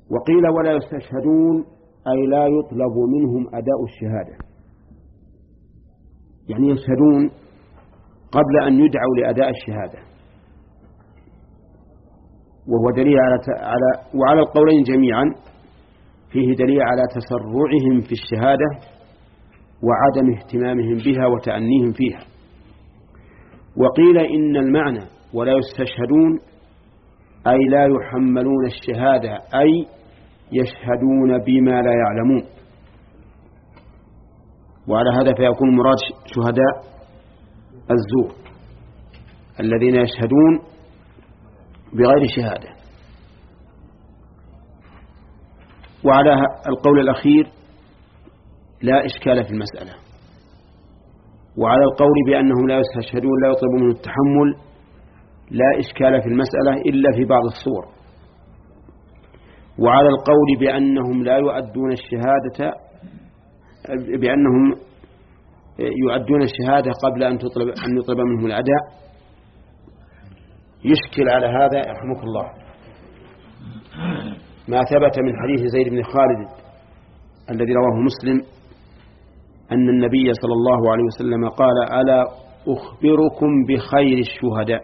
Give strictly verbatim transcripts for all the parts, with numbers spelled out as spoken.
وقيل ولا يستشهدون أي لا يطلب منهم أداء الشهادة، يعني يشهدون قبل أن يدعوا لأداء الشهادة، وهو دليل على على وعلى القولين جميعا فيه دليل على تسرعهم في الشهادة وعدم اهتمامهم بها وتأنيهم فيها. وقيل إن المعنى ولا يستشهدون أي لا يحملون الشهادة، أي يشهدون بما لا يعلمون، وعلى هذا فيكون مراد شهداء الزور الذين يشهدون بغير شهادة. وعلى القول الأخير لا إشكال في المسألة. وعلى القول بأنهم لا يستشهدون لا يطلب منه التحمل لا إشكال في المسألة إلا في بعض الصور. وعلى القول بأنهم لا يؤدون الشهادة بأنهم يؤدون الشهادة قبل أن تطلب أن يطلب منهم الأداء يشكل على هذا رحمك الله ما ثبت من حديث زيد بن خالد الذي رواه مسلم أن النبي صلى الله عليه وسلم قال: ألا أخبركم بخير الشهداء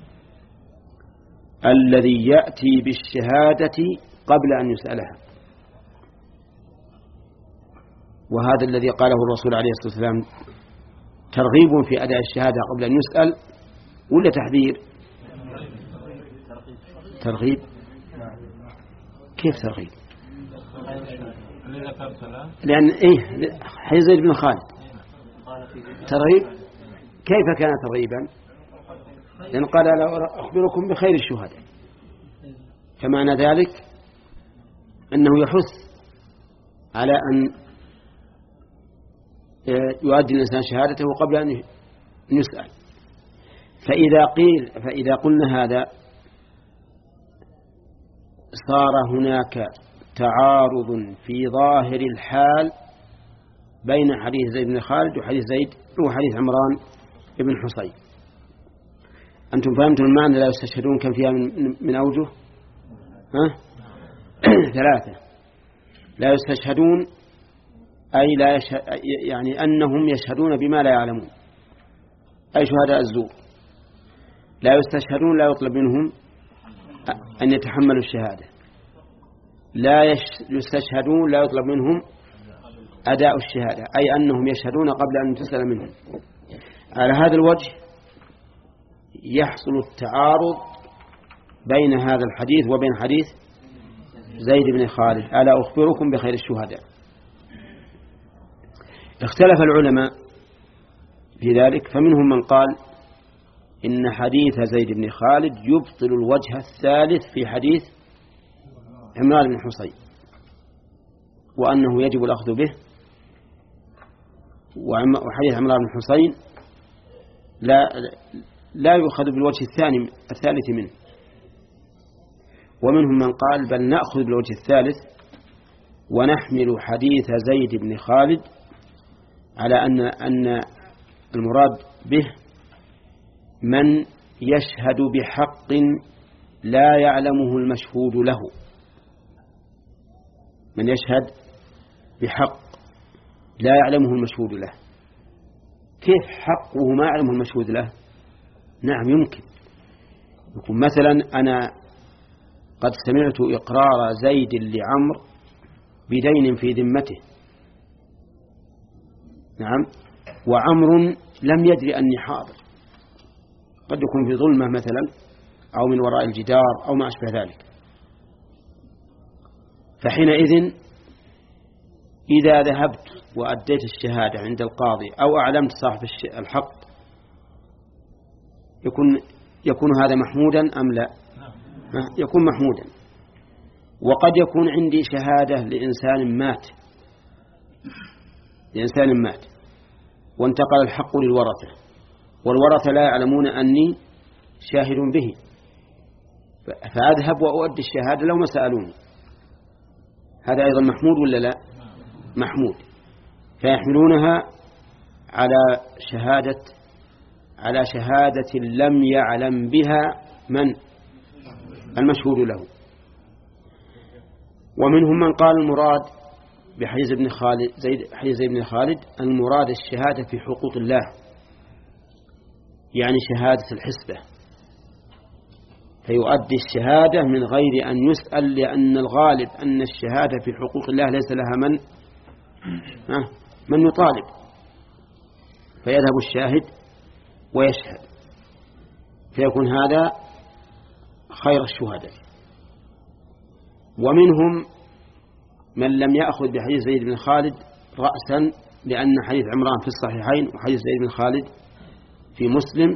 الذي يأتي بالشهادة قبل أن يسألها. وهذا الذي قاله الرسول عليه الصلاة والسلام ترغيب في أداء الشهادة قبل أن يسأل ولا تحذير؟ ترغيب. كيف ترغيب؟ لأن إيه حديث زيد بن خالد ترغيب. كيف كان ترغيبا؟ لأن قال: لا أخبركم بخير الشهداء، فمعنى ذلك أنه يحث على أن يؤدي الإنسان شهادته قبل أن يسأل. فإذا قيل فإذا قلنا هذا صار هناك تعارض في ظاهر الحال بين حديث زيد بن خالد وحديث زيد وحديث عمران بن حصين. أنتم فهمتم المعنى لا يستشهدون كم فيها من, من أوجه؟ ها؟ ثلاثة. لا يستشهدون أي لا يشهد يعني أنهم يشهدون بما لا يعلمون، أي شهداء الزور. لا يستشهدون لا يطلب منهم أن يتحملوا الشهادة. لا يستشهدون لا يطلب منهم أداء الشهادة، أي أنهم يشهدون قبل أن تسأل منهم. على هذا الوجه يحصل التعارض بين هذا الحديث وبين حديث زيد بن خالد: ألا أخبركم بخير الشهداء. اختلف العلماء في ذلك، فمنهم من قال إن حديث زيد بن خالد يبطل الوجه الثالث في حديث عمران بن حصين، وأنه يجب الأخذ به، وحديث عمران بن حصين لا لا يؤخذ بالوجه الثاني الثالث منه. ومنهم من قال بل نأخذ بالوجه الثالث ونحمل حديث زيد بن خالد على أن أن المراد به من يشهد بحق لا يعلمه المشهود له، من يشهد بحق لا يعلمه المشهود له. كيف حقه ما يعلمه المشهود له؟ نعم يمكن يكون مثلا أنا قد سمعت إقرار زيد لعمر بدين في ذمته، نعم، وعمر لم يدري أني حاضر، قد يكون في ظلمة مثلا أو من وراء الجدار أو ما أشبه ذلك. فحينئذ إذا ذهبت وأديت الشهادة عند القاضي أو أعلمت صاحب الحق يكون يكون هذا محمودا أم لا؟ يكون محمودا. وقد يكون عندي شهادة لإنسان مات لإنسان مات وانتقل الحق للورثة، والورثة لا يعلمون أني شاهد به، فأذهب وأؤدي الشهادة لو ما سألوني. هذا أيضا محمود ولا لا؟ محمود. فيحملونها على شهادة على شهادة لم يعلم بها من المشهود له. ومنهم من قال المراد بحديث ابن خالد زيد حديث زيد بن خالد المراد الشهادة في حقوق الله، يعني شهادة الحسبة، فيؤدي الشهادة من غير أن يسأل، لأن الغالب أن الشهادة في حقوق الله ليس لها من من يطالب، فيذهب الشاهد ويشهد، فيكون هذا خير الشهداء. ومنهم من لم يأخذ بحديث زيد بن خالد رأسا، لأن حديث عمران في الصحيحين وحديث زيد بن خالد في مسلم،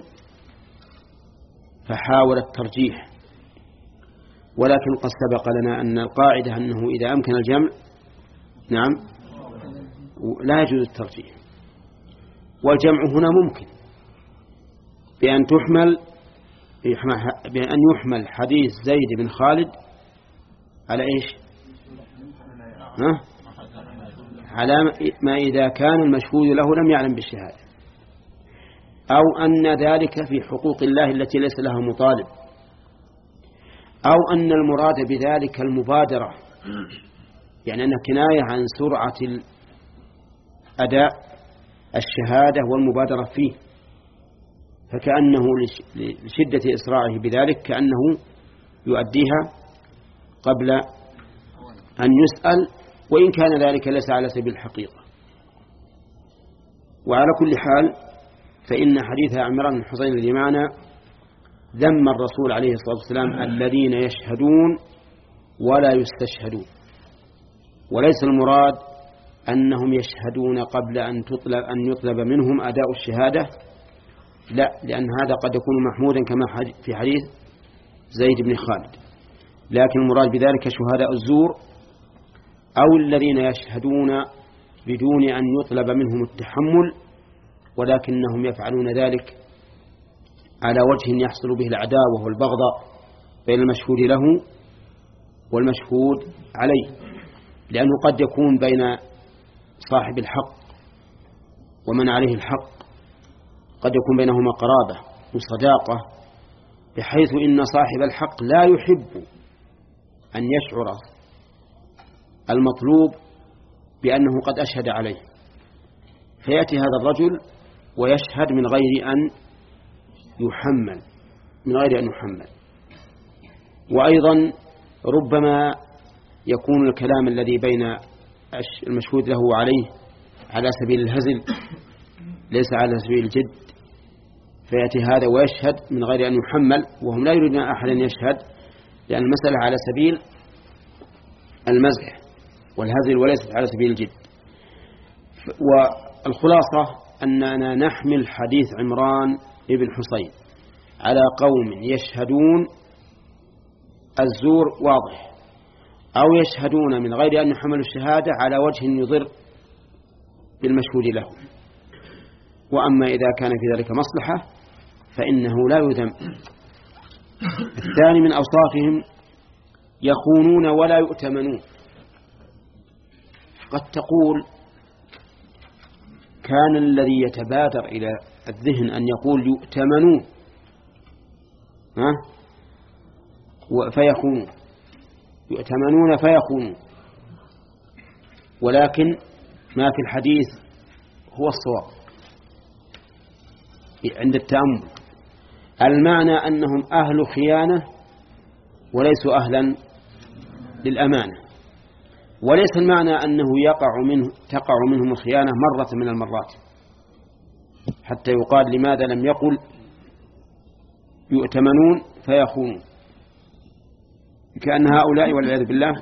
فحاول الترجيح، ولكن قد سبق لنا أن القاعدة أنه إذا أمكن الجمع نعم لا يجوز الترجيح، والجمع هنا ممكن بأن تحمل بأن يحمل حديث زيد بن خالد على إيش؟ ها؟ على ما إذا كان المشهود له لم يعلم بالشهادة، أو أن ذلك في حقوق الله التي ليس لها مطالب، أو أن المراد بذلك المبادرة، يعني أنها كناية عن سرعة أداء الشهادة والمبادرة فيه، فكأنه لشدة إسراعه بذلك كأنه يؤديها قبل أن يسأل، وإن كان ذلك ليس على سبيل الحقيقة. وعلى كل حال فإن حديث عمران بن حسين الذي معنا ذم الرسول عليه الصلاة والسلام الذين يشهدون ولا يستشهدون، وليس المراد أنهم يشهدون قبل أن تطلب أن يطلب منهم أداء الشهادة، لا، لأن هذا قد يكون محمودا كما في حديث زيد بن خالد، لكن المراد بذلك شهداء الزور أو الذين يشهدون بدون أن يطلب منهم التحمل، ولكنهم يفعلون ذلك على وجه يحصل به العداوة والبغضاء بين المشهود له والمشهود عليه، لأنه قد يكون بين صاحب الحق ومن عليه الحق قد يكون بينهما قرابة وصداقة، بحيث إن صاحب الحق لا يحب أن يشعر المطلوب بأنه قد أشهد عليه، فيأتي هذا الرجل ويشهد من غير أن يحمل من غير أن يحمل. وأيضا ربما يكون الكلام الذي بين المشهود له عليه على سبيل الهزل ليس على سبيل الجد، فيأتي هذا ويشهد من غير أن يحمل، وهم لا يريدون أحدا يشهد، لأن المسألة على سبيل المزح والهزل وليست على سبيل الجد. والخلاصة أننا نحمل حديث عمران ابن حسين على قوم يشهدون الزور واضح، أو يشهدون من غير أن يحملوا الشهادة على وجه يضر بالمشهود له. وأما إذا كان في ذلك مصلحة فإنه لا يذم. الثاني من أوصافهم يخونون ولا يؤتمنون. قد تقول كان الذي يتبادر إلى الذهن أن يقول يؤتمنون ها فيخونون، يؤتمنون فيخونون، ولكن ما في الحديث هو الصواب عند التأمل. المعنى أنهم أهل خيانة وليسوا أهلا للأمانة، وليس المعنى أنه يقع منه تقع منهم الخيانة مرة من المرات، حتى يقال لماذا لم يقل يؤتمنون فيخونون، كأن هؤلاء والعياذ بالله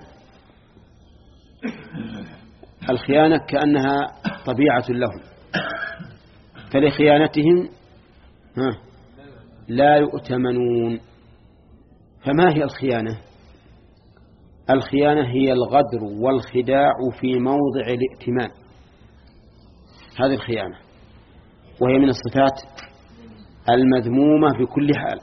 الخيانة كأنها طبيعة لهم، فلخيانتهم لا يؤتمنون. فما هي الخيانة؟ الخيانة هي الغدر والخداع في موضع الائتمان، هذه الخيانة، وهي من الصفات المذمومة بكل حال.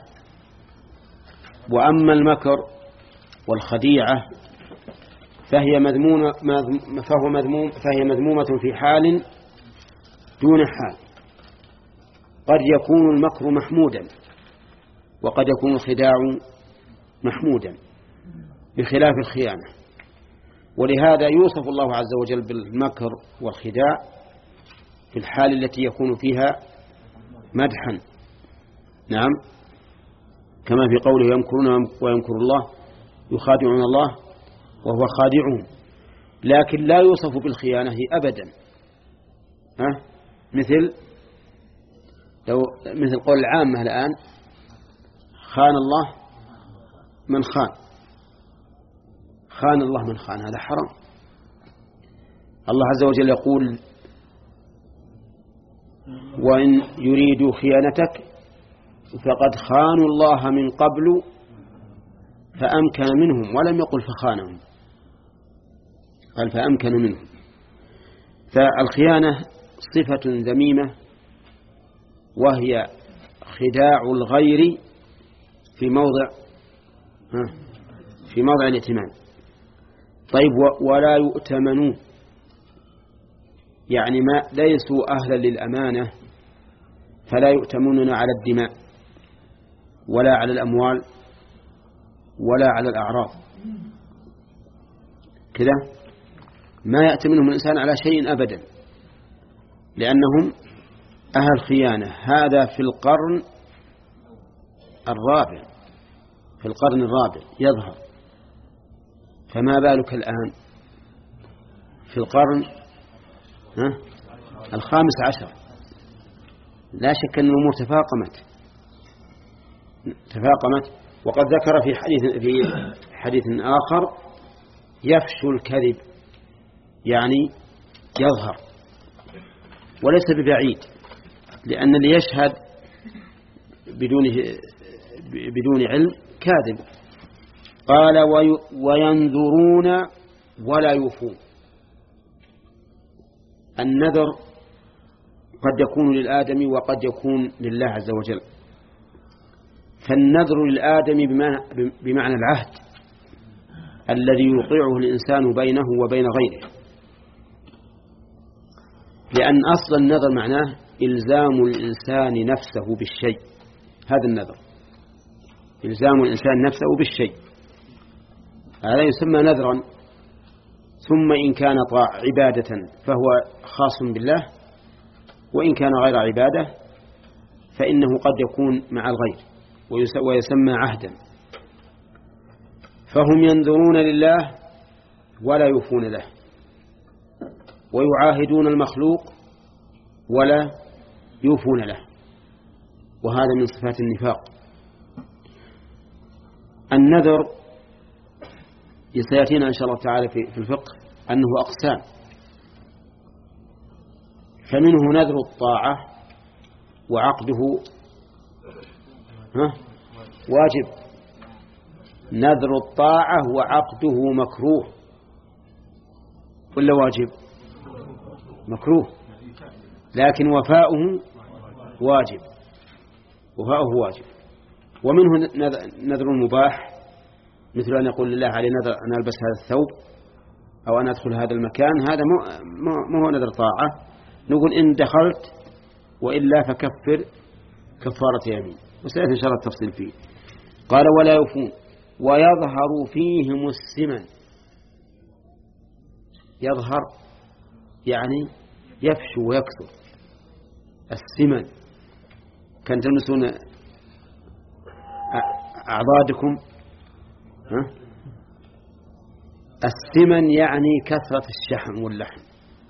وأما المكر والخديعة فهي مذمومة فهو مذموم فهي مذمومة في حال دون حال. قد يكون المكر محمودا وقد يكون الخداع محمودا، بخلاف الخيانة. ولهذا يوصف الله عز وجل بالمكر والخداع في الحال التي يكون فيها مدحا. نعم، كما في قوله يمكرون ويمكر الله يخادعون الله وهو خادعهم. لكن لا يوصف بالخيانة أبدا. ها؟ مثل لو مثل قول العامة الآن خان الله من خان، خان الله من خان، هذا حرام. الله عز وجل يقول وإن يريدوا خيانتك فقد خانوا الله من قبل فأمكن منهم، ولم يقل فخانهم، قال فأمكن منهم. فالخيانة صفة ذميمة، وهي خداع الغير في موضع في موضع الائتمان. طيب، ولا يؤتمنون، يعني ما ليسوا أهلا للأمانة، فلا يؤتمنون على الدماء ولا على الأموال ولا على الأعراض. كذا ما يأتمنهم الإنسان على شيء أبدا، لأنهم أهل خيانة. هذا في القرن الرابع، في القرن الرابع يظهر، فما بالك الآن في القرن ها الخامس عشر؟ لا شك أن الأمور تفاقمت تفاقمت وقد ذكر في حديث في حديث آخر يفشو الكذب، يعني يظهر، وليس ببعيد، لأن اللي يشهد بدون بدون علم كاذب. قال وينذرون ولا يوفون. النذر قد يكون للآدمي وقد يكون لله عز وجل. فالنذر للآدمي بمعنى العهد الذي يوقعه الإنسان بينه وبين غيره، لأن أصل النذر معناه إلزام الإنسان نفسه بالشيء. هذا النذر إلزام الإنسان نفسه بالشيء، هذا يسمى نذرا. ثم إن كان طاع عبادة فهو خاص بالله، وإن كان غير عبادة فإنه قد يكون مع الغير ويسمى عهدا. فهم ينذرون لله ولا يوفون له، ويعاهدون المخلوق ولا يوفون له، وهذا من صفات النفاق. النذر سيأتينا إن شاء الله تعالى في الفقه أنه أقسام، فمنه نذر الطاعة وعقده ها واجب، نذر الطاعة وعقده مكروه ولا واجب؟ مكروه، لكن وفاؤه واجب، وفاؤه واجب. ومنه نذر مباح، مثل أن يقول لله علي نذر أن ألبس هذا الثوب أو أن أدخل هذا المكان، هذا مو هو نذر طاعة، نقول إن دخلت وإلا فكفر كفارة يمين، وسيأتي إن شاء الله التفصيل فيه. قال ولا يوفون ويظهر فيهم السمن. يظهر يعني يفشو ويكثر. السمن كان تلمسون أعضادكم، ها؟ السمن يعني كثرة الشحم واللحم.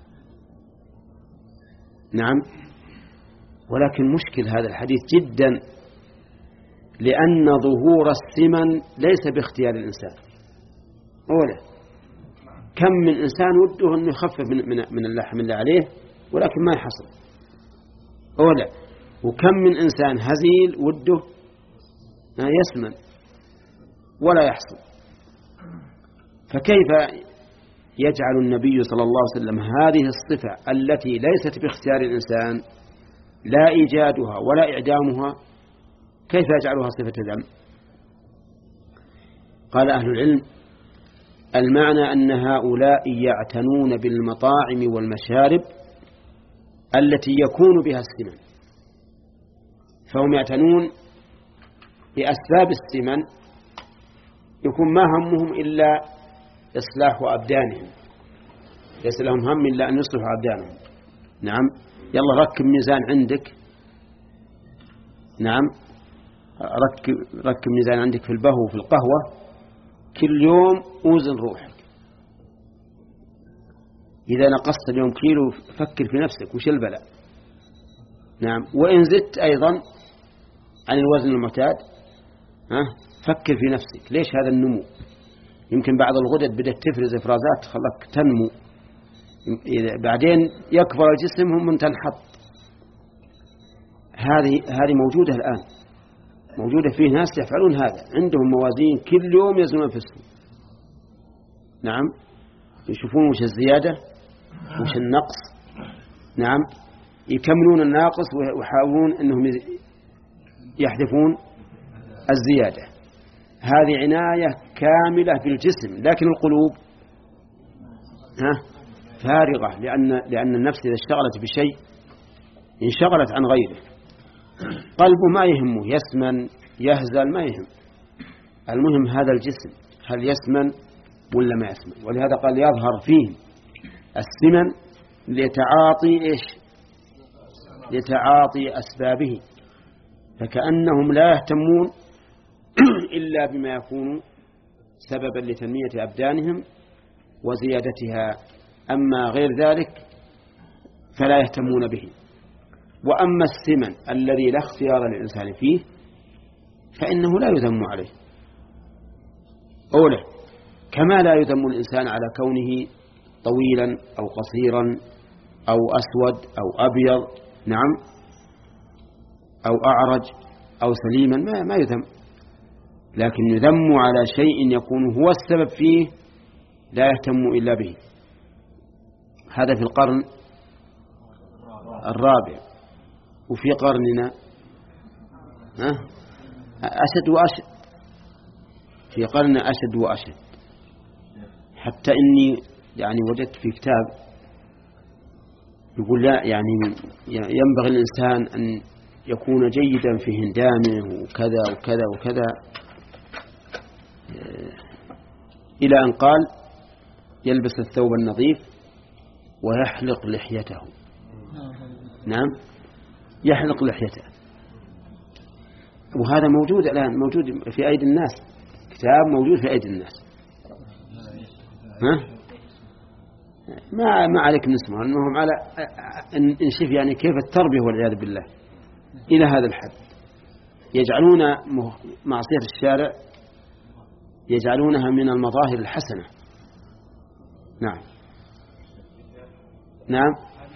نعم، ولكن مشكل هذا الحديث جدا، لأن ظهور السمن ليس باختيار الإنسان. أولا كم من إنسان وده أنه يخفف من, من اللحم اللي عليه ولكن ما يحصل. أولا وكم من إنسان هزيل وده يسمن ولا يحصل. فكيف يجعل النبي صلى الله عليه وسلم هذه الصفة التي ليست باختيار الإنسان لا إيجادها ولا إعدامها، كيف يجعلها صفة ذم؟ قال أهل العلم المعنى أن هؤلاء يعتنون بالمطاعم والمشارب التي يكون بها السمن، فهم يعتنون بأسباب السمن، يكون ما همهم إلا إصلاح أبدانهم، ليس لهم هم إلا أن يصلحوا أبدانهم. نعم. يلا ركب ميزان عندك، نعم، ركب, ركب ميزان عندك في البهو وفي القهوة، كل يوم أوزن روحك. إذا نقصت اليوم كيلو فكر في نفسك وش البلاء. نعم. وإن زدت أيضا عن الوزن المعتاد، ها، فكر في نفسك ليش هذا النمو. يمكن بعض الغدد بدأت تفرز إفرازات خلك تنمو، بعدين يكبر الجسم هم من تنحط. هذه هذه موجودة الآن، موجودة فيه ناس يفعلون هذا، عندهم موازين كل يوم يزنون أنفسهم. نعم. يشوفون وش الزيادة وش النقص. نعم. يكملون الناقص ويحاولون أنهم يحذفون الزيادة. هذه عناية كاملة بالجسم، لكن القلوب ها فارغة، لأن لأن النفس إذا اشتغلت بشيء انشغلت عن غيره. قلبه ما يهمه، يسمن يهزل ما يهم، المهم هذا الجسم هل يسمن ولا ما يسمن. ولهذا قال يظهر فيه السمن لتعاطي إيش؟ لتعاطي أسبابه، فكأنهم لا يهتمون إلا بما يكون سببا لتنمية أبدانهم وزيادتها، أما غير ذلك فلا يهتمون به. وأما السمن الذي لا اختيار للإنسان فيه فإنه لا يذم عليه أولا، كما لا يذم الإنسان على كونه طويلا أو قصيرا أو أسود أو أبيض، نعم، أو أعرج أو سليما، ما, ما يذم، لكن يذم على شيء يكون هو السبب فيه لا يهتم إلا به. هذا في القرن الرابع. وفي قرننا ها أشد وأشد، في قرننا أشد وأشد، حتى إني يعني وجدت في كتاب يقول لا يعني ينبغي الإنسان أن يكون جيدا في هندامه وكذا وكذا وكذا، إلى أن قال يلبس الثوب النظيف ويحلق لحيته. نعم، يحلق لحيته. وهذا موجود الآن، موجود في أيدي الناس، كتاب موجود في أيدي الناس. ها؟ ما ما عليك نسمع أنهم على نشوف يعني كيف التربية والعياذ بالله إلى هذا الحد، يجعلون معصية الشارع يجعلونها من المظاهر الحسنة. نعم. نعم.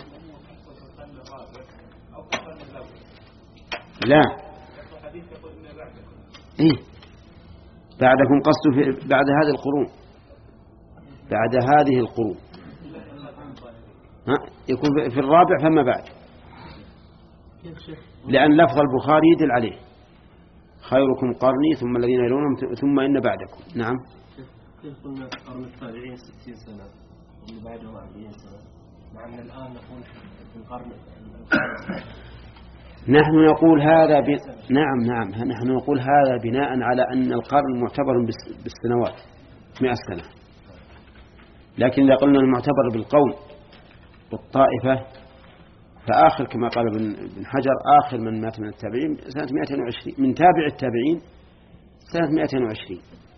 لا. إيه؟ بعدكم قصد في بعد هذه القرون، بعد هذه القرون، ها؟ يكون في الرابع فما بعد، لأن لفظ البخاري يدل عليه خيركم قرني ثم الذين يلونهم ثم إن بعدكم. نعم. كيف قلنا قرن التابعين ستين سنة واللي بعدهم أربعين سنة، مع أن الآن نقول في القرن. نحن نقول هذا ب... نعم نعم نحن نقول هذا بناء على أن القرن معتبر بالسنوات مئة سنة، لكن إذا قلنا المعتبر بالقول والطائفة فآخر كما قال ابن حجر آخر من مات من التابعين سنة مئتين وعشرين، من تابع التابعين سنة مئتين وعشرين.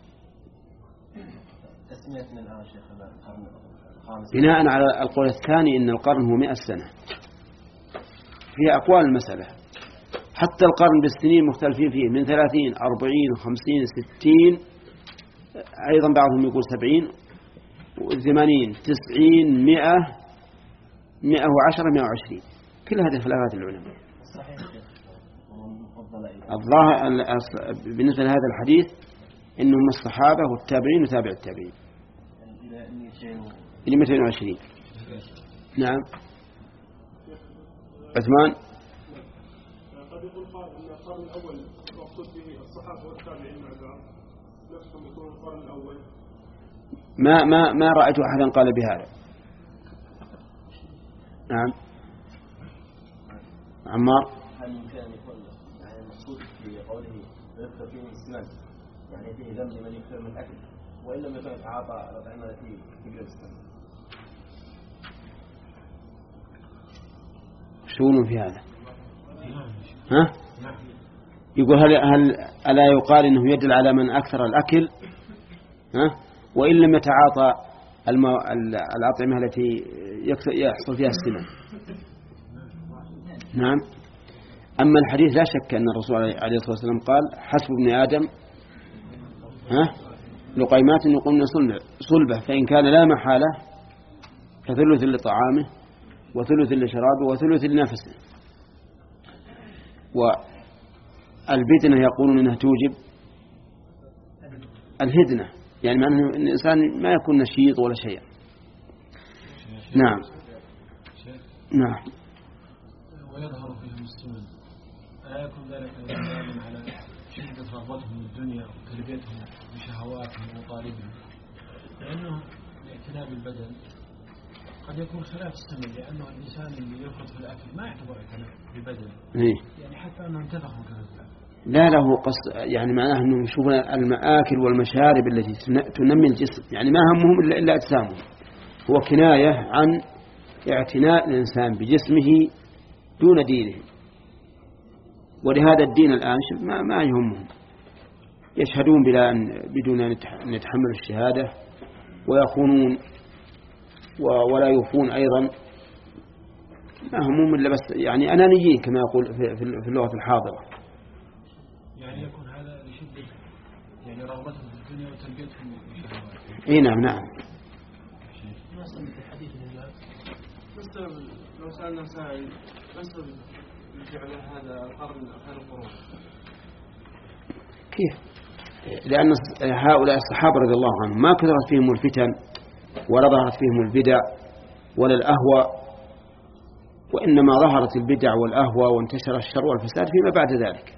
تسميتنا الآن شيخنا القرن الخامس بناء على القول الثاني إن القرن هو مئة سنة، فيها أقوال المسألة، حتى القرن بالسنين مختلفين فيه، من ثلاثين أربعين خمسين ستين، أيضا بعضهم يقول سبعين وثمانين تسعين مئة مئة وعشرة مئة وعشرين، كل هذه خلافات العلماء. الظاهر بالنسبة لهذا الحديث إنهم الصحابة والتابعين وتابع التابعين إلى مئتين وعشرين. نعم. عثمان. قد يقول قائل أن القرن الأول مقصود به الصحابة والتابعين مع بعض، نفسهم يكون القرن الأول. ما ما ما رأيت أحدا قال بهذا. نعم. عمار. هل يمكن أن يكون يعني المقصود في قوله يذكر فيه الإسلام يعني فيه ذم لمن يكثر من الأكل وإن لم يكن يتعاطى الأطعمة التي تقلل السمنة. شؤون في هذا؟ ها؟ يقول هل, هل ألا يقال إنه يدل على من أكثر الأكل؟ ها؟ وإن لم يتعاطى المو... الأطعمة التي يحصل فيها السمن. نعم. أما الحديث لا شك أن الرسول عليه الصلاة والسلام قال حسب ابن آدم ها لقيمات يقومن صلبة، فإن كان لا محالة فثلث لطعامه وثلث لشرابه وثلث لنفسه. والبدنة يقولون أنها توجب الهدنة، يعني معنى أن الإنسان ما يكون نشيط ولا شيء. نعم نعم. ويظهر فيهم السمن، ألا يكون ذلك دليلا على شدة رغبتهم الدنيا وتلبيتهم بشهواتهم ومطالبهم؟ لأنه الاعتناء بالبدن قد يكون خلاف السمن، لأنه الإنسان اللي يركض في الأكل ما يعتبر اعتناء بالبدن، يعني حتى أنه انتفخ من كذا. لا له قصد، يعني معناه أنه يشوفون المآكل والمشارب التي تنمي الجسم، يعني ما همهم إلا, إلا أجسامهم. هو كناية عن اعتناء الإنسان بجسمه دون دينه. ولهذا الدين الآن ما, ما يهمهم، يشهدون بلا أن بدون أن يتحملوا الشهادة ويخونون ولا يوفون أيضا، ما همهم إلا بس يعني أنانيين كما يقول في اللغة الحاضرة. يعني يكون هذا لشدة يعني رغبتهم في الدنيا وتلبيتهم بشهواتهم. إيه نعم نعم. بس لو سألنا سائل بس جعل هذا القرن خير القرون كيف؟ لأن هؤلاء الصحابة رضي الله عنهم ما كثرت فيهم الفتن ولا ظهرت فيهم البدع ولا الأهوى، وإنما ظهرت البدع والأهوى وانتشر الشر والفساد فيما بعد ذلك.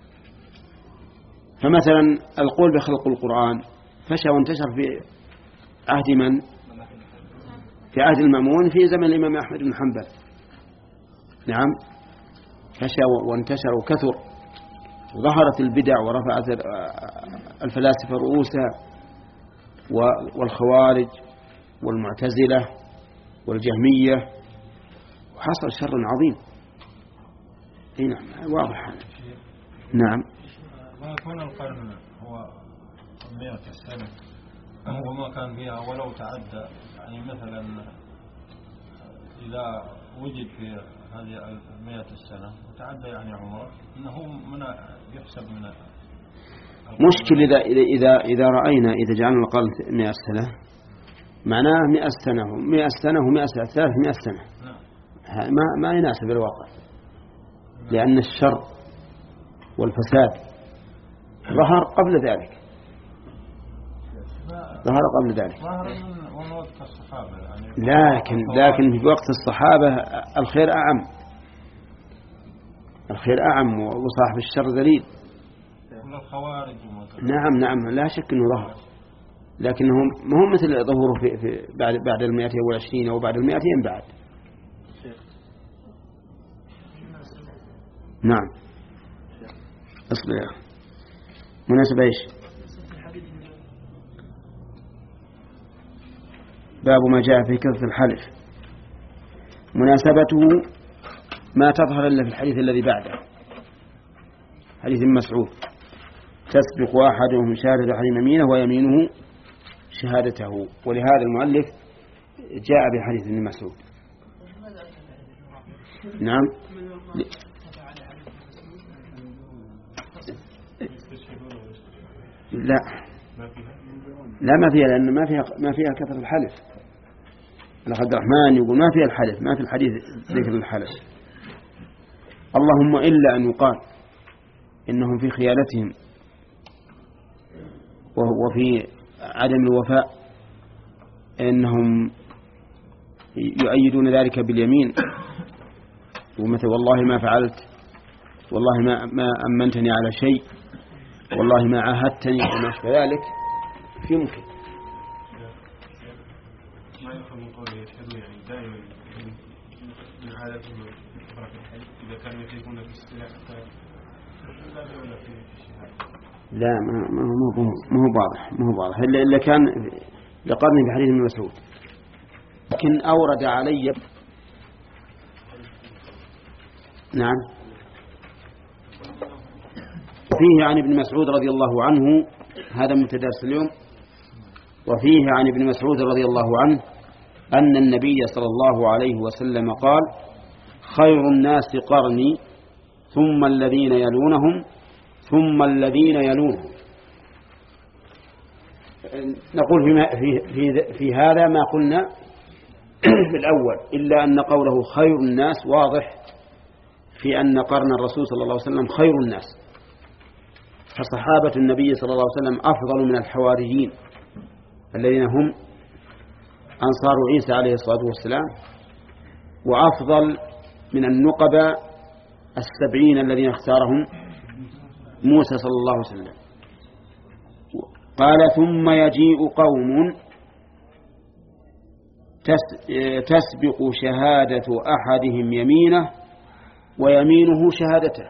فمثلا القول بخلق القرآن فشى وانتشر في عهد من؟ في عهد المأمون في زمن الإمام أحمد بن حنبل. نعم، فشى وانتشر وكثر، وظهرت البدع ورفعت الفلاسفة رؤوسها والخوارج والمعتزلة والجهمية، وحصل شر عظيم. اي نعم واضح هذا. نعم. ما يكون القرن هو مئة سنة وما كان فيها ولو تعدى، يعني مثلا إذا وجد في هذه مئة السنة وتعدى يعني عمره إنه من يحسب من مشكل إذا إذا إذا رأينا إذا جعلنا القرن مئة سنة معناه مئة سنة مئة سنة ومئة سنة ثلاثمائة سنة. ما ما يناسب الواقع، لأن الشر والفساد ظهر قبل ذلك، ظهر قبل ذلك. لكن لكن في وقت الصحابة الخير أعم، الخير أعم وصاحب الشر ذليل. نعم نعم لا شك أنه ظهر، لكنه ما هو مثل ظهوره في, في بعد بعد المئتين والعشرين أو بعد المئتين بعد. نعم. أصل مناسبة إيش؟ باب ما جاء في كثرة الحلف. مناسبته ما تظهر إلا في الحديث الذي بعده، حديث مسعود: تسبق أحدهم شهادة أحد يمينه ويمينه شهادته. ولهذا المؤلف جاء بحديث ابن مسعود. نعم. لا لا ما فيها، لأن ما فيها ما فيها كثرة الحلف. عبد الرحمن يقول ما فيها الحلف، ما في الحديث ذكر الحلف، اللهم إلا أن يقال إنهم في خيانتهم وفي عدم الوفاء إنهم يؤيدون ذلك باليمين، ومثل والله ما فعلت، والله ما ما أمنتني على شيء، والله ما عاهدتني وما أشبه ذلك، يمكن. ما يفهم من قوله يشهدون، يعني دائما من عادتهم إذا كانوا يحلفون في السلاح لا ما ما هو ما هو واضح ما هو واضح إلا إلا كان لقرن بحديث ابن مسعود، لكن أورد علي. نعم. فيه عن ابن مسعود رضي الله عنه، هذا متدرس اليوم، وفيه عن ابن مسعود رضي الله عنه أن النبي صلى الله عليه وسلم قال: خير الناس قرني ثم الذين يلونهم ثم الذين يلونهم. نقول في, في, في هذا ما قلنا في الأول، إلا أن قوله خير الناس واضح في أن قرن الرسول صلى الله عليه وسلم خير الناس، فصحابة النبي صلى الله عليه وسلم أفضل من الحواريين الذين هم أنصار عيسى عليه الصلاة والسلام، وأفضل من النقبة السبعين الذين اختارهم موسى صلى الله عليه وسلم. قال: ثم يجيء قوم تسبق شهادة أحدهم يمينه ويمينه شهادته.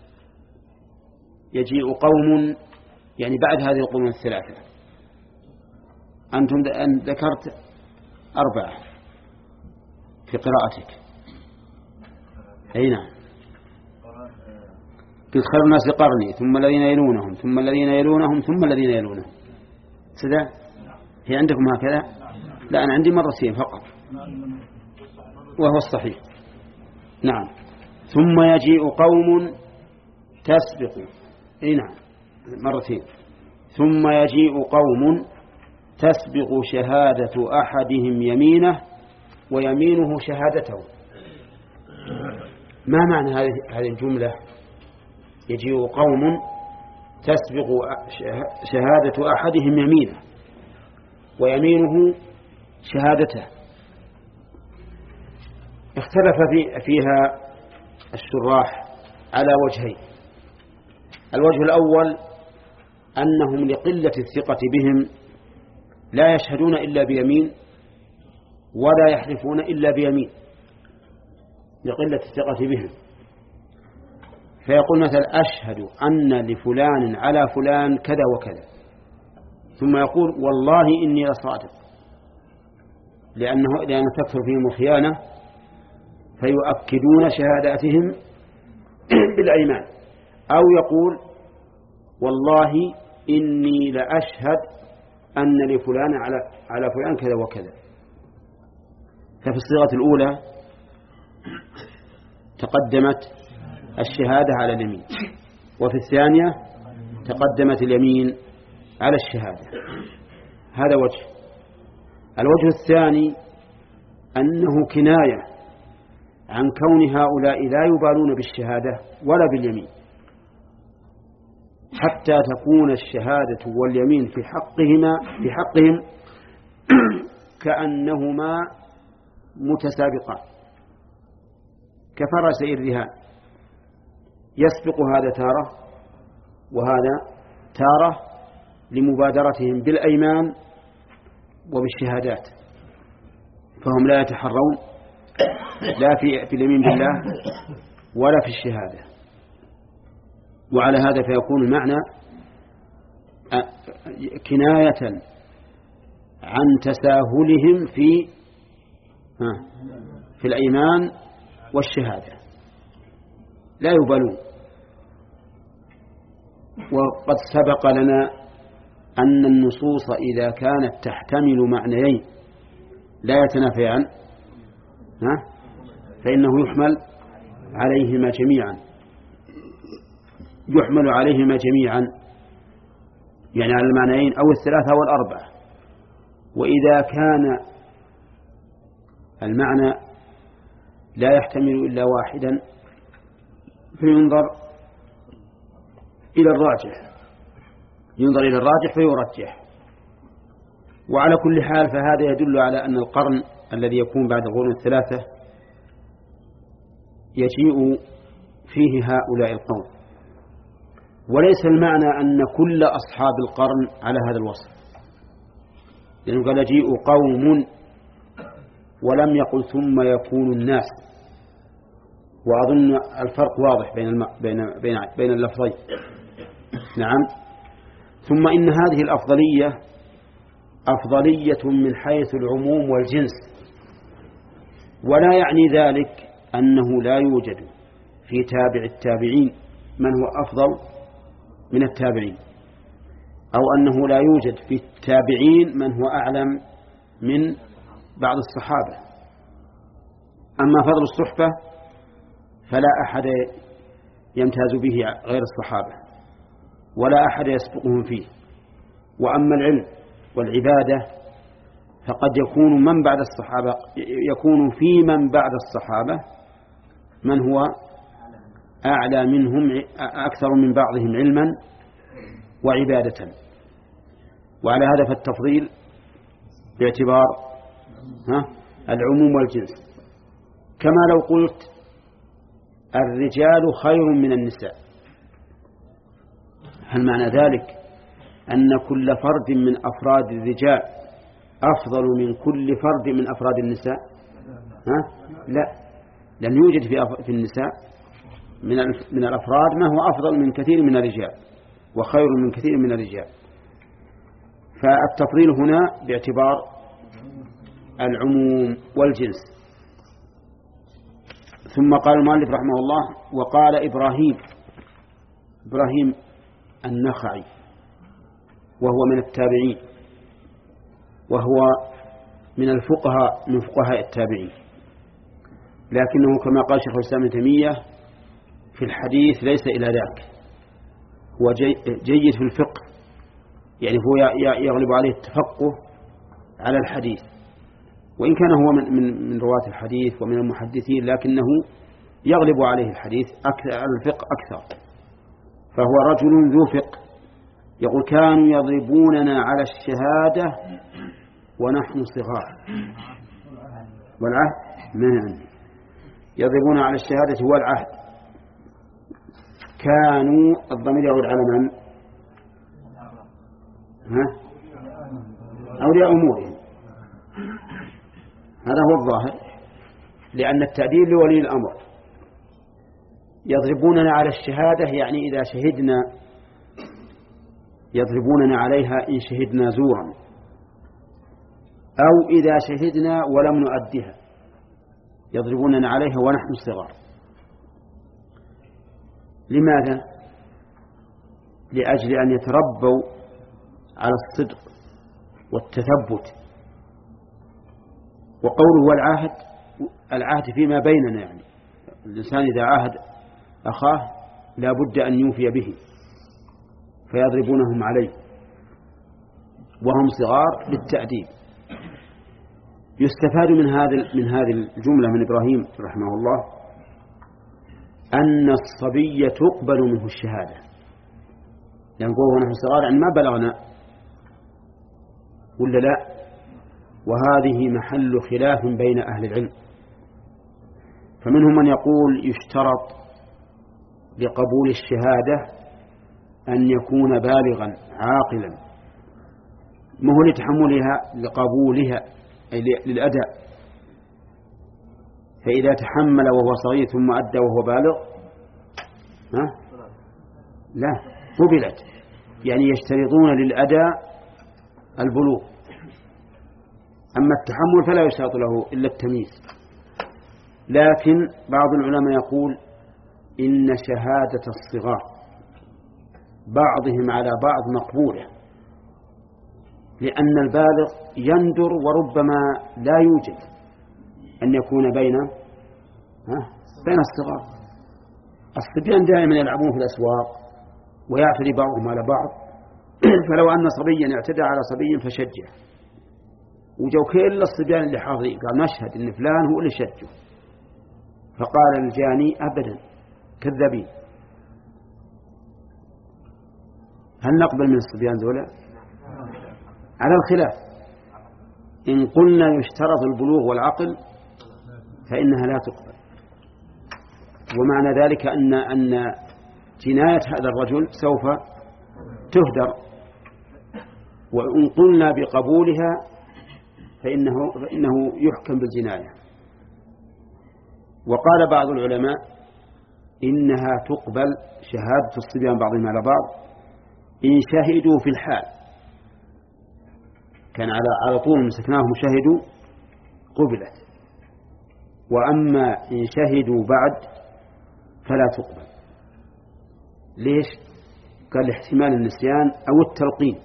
يجيء قوم يعني بعد هذه القرون الثلاثة. أنتم ذكرت أربعة في قراءتك. أي نعم. قلت خير الناس قرني ثم الذين يلونهم ثم الذين يلونهم ثم الذين يلونهم. سدى هي عندكم هكذا؟ لا، أنا عندي مرتين فقط وهو الصحيح. نعم. ثم يجيء قوم تسبق. أي نعم مرتين. ثم يجيء قوم تسبق شهادة أحدهم يمينه ويمينه شهادته. ما معنى هذه الجملة؟ يجيء قوم تسبق شهادة أحدهم يمينه ويمينه شهادته. اختلف فيها الشراح على وجهين. الوجه الأول أنهم لقلة الثقة بهم لا يشهدون إلا بيمين ولا يحلفون إلا بيمين، لقلة الثقة بهم. فيقول مثلا: أشهد أن لفلان على فلان كذا وكذا، ثم يقول: والله إني لصادق، لأنه لأن تكثر فيهم الخيانة فيؤكدون شهاداتهم بالأيمان. أو يقول: والله إني لأشهد أن لفلان على على فلان كذا وكذا. ففي الصيغة الأولى تقدمت الشهادة على اليمين، وفي الثانية تقدمت اليمين على الشهادة. هذا وجه. الوجه الثاني أنه كناية عن كون هؤلاء لا يبالون بالشهادة ولا باليمين، حتى تكون الشهادة واليمين في حقهما في حقهم كأنهما متسابقان كفرسي الرهان، يسبق هذا تارة وهذا تارة لمبادرتهم بالأيمان وبالشهادات، فهم لا يتحرون لا في اليمين بالله ولا في الشهادة. وعلى هذا فيكون المعنى كناية عن تساهلهم في في الأيمان والشهادة، لا يبالون. وقد سبق لنا أن النصوص إذا كانت تحتمل معنيين لا يتنافيان فإنه يحمل عليهما جميعا يحمل عليهما جميعا يعني على المعنيين أو الثلاثة أو الأربعة. وإذا كان المعنى لا يحتمل إلا واحدا فينظر إلى الراجح ينظر إلى الراجح فيرجح. وعلى كل حال فهذا يدل على أن القرن الذي يكون بعد القرون الثلاثة يجيء فيه هؤلاء القوم، وليس المعنى أن كل أصحاب القرن على هذا الوصف، لأنه قال يجيء قوم ولم يقل ثم يكون الناس، وأظن الفرق واضح بين الم... بين بين بين اللفظين. نعم. ثم إن هذه الأفضلية أفضلية من حيث العموم والجنس، ولا يعني ذلك أنه لا يوجد في تابع التابعين من هو أفضل من التابعين، أو أنه لا يوجد في التابعين من هو أعلم من بعض الصحابة. أما فضل الصحبة فلا أحد يمتاز به غير الصحابة، ولا أحد يسبقهم فيه. وأما العلم والعبادة فقد يكون من بعد الصحابة يكون في من بعد الصحابة من هو أعلى منهم أكثر من بعضهم علما وعبادة. وعلى هذا فالتفضيل باعتبار ها العموم والجنس. كما لو قلت الرجال خير من النساء، هل معنى ذلك أن كل فرد من أفراد الرجال أفضل من كل فرد من أفراد النساء؟ ها؟ لا، لن يوجد في النساء من من الأفراد ما هو أفضل من كثير من الرجال وخير من كثير من الرجال. فالتفضيل هنا باعتبار العموم والجنس. ثم قال المؤلف رحمه الله: وقال إبراهيم إبراهيم النخعي وهو من التابعين، وهو من الفقهاء من فقهاء التابعين، لكنه كما قال شيخ الإسلام ابن تيمية في الحديث ليس إلى ذاك، هو جيد في الفقه، يعني هو يغلب عليه التفقه على الحديث، وإن كان هو من من من رواة الحديث ومن المحدثين، لكنه يغلب عليه الحديث أكثر على الفقه أكثر. فهو رجل ذو فقه. يقول: كانوا يضربوننا على الشهادة ونحن صغار. والعهد ما يعني يضربون على الشهادة والعهد. كانوا الضمير يعود على من؟ ها؟ أولياء أمورهم. هذا هو الظاهر، لأن التأديب لولي الأمر. يضربوننا على الشهادة يعني إذا شهدنا، يضربوننا عليها إن شهدنا زورا، أو إذا شهدنا ولم نؤدها يضربوننا عليها ونحن صغار. لماذا؟ لأجل أن يتربوا على الصدق والتثبت. وقوله والعهد، العهد فيما بيننا، يعني الإنسان إذا عاهد أخاه لا بد أن يوفي به، فيضربونهم عليه وهم صغار للتأديب. يستفاد من هذا من هذه الجملة من إبراهيم رحمه الله أن الصبي تقبل منه الشهادة، لأن نقول ونحن صغار يعني ما بلغنا ولا لا. وهذه محل خلاف بين أهل العلم، فمنهم من يقول يشترط لقبول الشهادة أن يكون بالغا عاقلا، ما هو لتحملها لقبولها أي للأداء. فإذا تحمل وهو صغير ثم أدى وهو بالغ ها؟ لا، قبلت. يعني يشترطون للأداء البلوغ، أما التحمل فلا يشترط له إلا التمييز. لكن بعض العلماء يقول إن شهادة الصغار بعضهم على بعض مقبولة، لأن البالغ يندر وربما لا يوجد أن يكون بين ها بين الصغار. الصبيان دائما يلعبون في الأسواق ويعتدي بعضهم على بعض، فلو أن صبيا اعتدى على صبي فشجع، وجو كل الصبيان اللي حاضرين قال نشهد إن فلان هو اللي شجه، فقال الجاني أبدا كذبين. هل نقبل من الصبيان ذولا؟ على الخلاف. إن قلنا يشترط البلوغ والعقل فإنها لا تقبل، ومعنى ذلك أن أن جناية هذا الرجل سوف تهدر. وإن قلنا بقبولها فإنه, فإنه يحكم بالجناية. وقال بعض العلماء إنها تقبل شهادة الصبيان بعضهم على بعض إن شهدوا في الحال، كان على على طول مسكناهم شهدوا قبلت، وأما إن شهدوا بعد فلا تقبل. ليش؟ قال احتمال النسيان أو التلقين،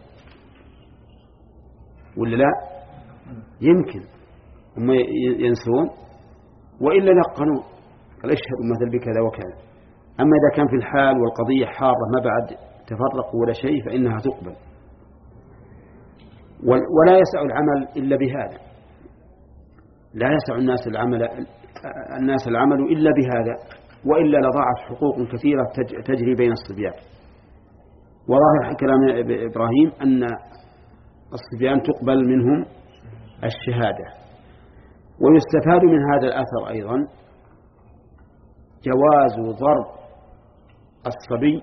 ولا لا؟ يمكن هم ينسون وإلا لقنوا، قال اشهدوا مثل بكذا وكذا. أما إذا كان في الحال والقضية حارة ما بعد تفرقوا ولا شيء فإنها تقبل. ولا يسع العمل إلا بهذا، لا يسع الناس العمل الناس العمل إلا بهذا، وإلا لضاعت حقوق كثيرة تجري بين الصبيان. وظاهر كلام إبراهيم أن الصبيان تقبل منهم الشهادة. ويستفاد من هذا الأثر أيضا جواز ضرب الصبي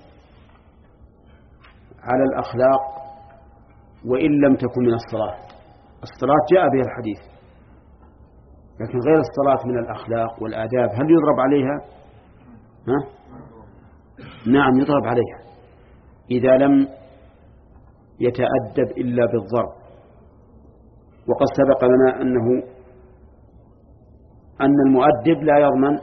على الأخلاق وإن لم تكن من الصلاة. الصلاة جاء بها الحديث، لكن غير الصلاة من الأخلاق والآداب هل يضرب عليها؟ ها؟ نعم يضرب عليها إذا لم يتأدب إلا بالضرب. وقد سبق لنا أنه أن المؤدب لا يضمن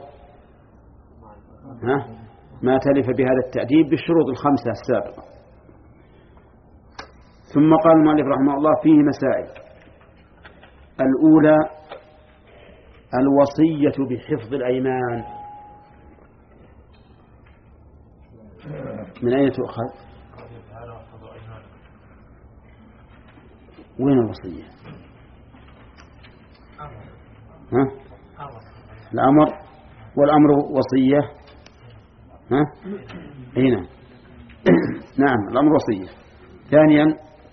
ها؟ ما تلف بهذا التأديب بالشروط الخمسة السابقة. ثم قال المؤلف رحمه الله فيه مسائل. الأولى الوصية بحفظ الأيمان. من أين تؤخذ؟ وين الوصية؟ ها؟ الأمر، والأمر وصية. ها؟ هنا نعم الأمر وصية. ثانيا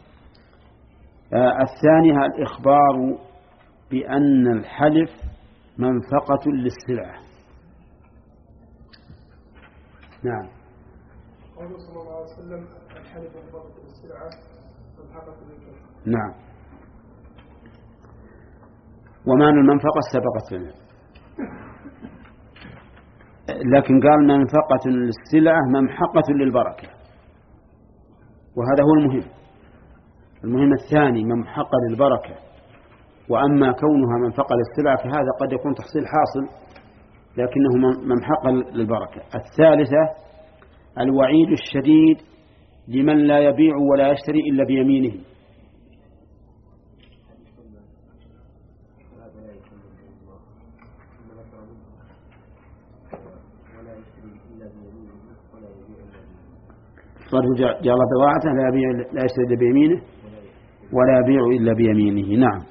آه الثانية الإخبار بأن الحلف منفقة للسلعة. نعم. قوله صلى الله عليه وسلم الحلف منفقة للسلعة منفقة للكسب. نعم. ومعنى المنفقة سبقت لنا، لكن قال منفقة للسلعة ممحقة للبركة، وهذا هو المهم. المهم الثاني ممحقة للبركة، وأما كونها منفقة للسلعة فهذا قد يكون تحصيل حاصل لكنه ممحقة للبركة. الثالثة الوعيد الشديد لمن لا يبيع ولا يشتري إلا بيمينه. رجل جعل بضاعته لا يبيع لا يشتري إلا بيمينه ولا يبيع إلا بيمينه. نعم.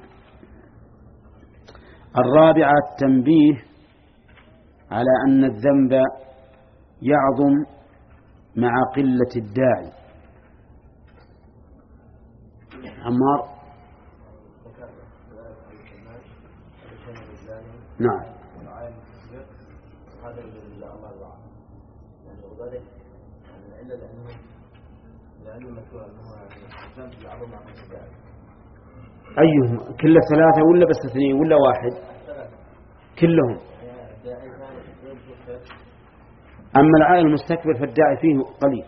الرابعة التنبيه على أن الذنب يعظم مع قلة الداعي. عمار. نعم. أيهم كل ثلاثة ولا بس اثنين ولا واحد؟ كلهم. أما العائل المستكبر فالداعي فيه قليل،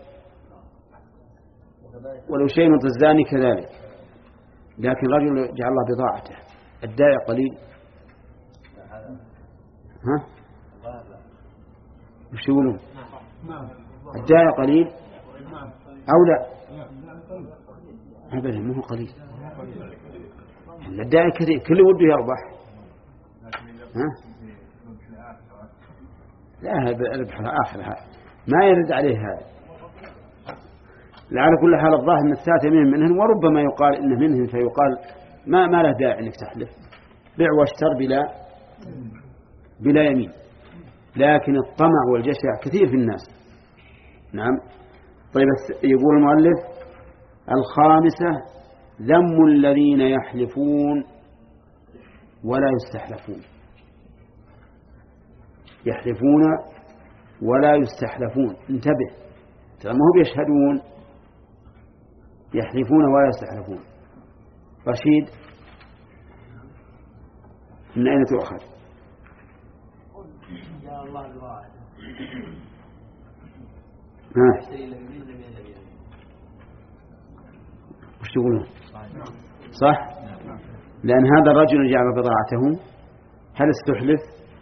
ولو شيء مثل الزاني كذلك، لكن رجل جعل الله بضاعته الداعي قليل. ها؟ وش يقولون؟ الداعي قليل أو لا؟ أبدا مو قليل، الداعي كثير كل وده يربح. ها؟ لا الربح الآخر ما يرد عليه هذا. لعل كل حال الظاهر أن الثلاثة منهم منهم، وربما يقال إنه منهم فيقال ما ما له داعي إنك تحلف، بيع واشتر بلا بلا يمين. لكن الطمع والجشع كثير في الناس. نعم. طيب يقول المؤلف الخامسة ذم الذين يحلفون ولا يستحلفون. يحلفون ولا يستحلفون، انتبه، ترى ما هو بيشهدون، يحلفون ولا يستحلفون. رشيد من أين تؤخذ؟ ها وش تقولون؟ صح؟ لأن هذا الرجل جعل بضاعته هل استحلف؟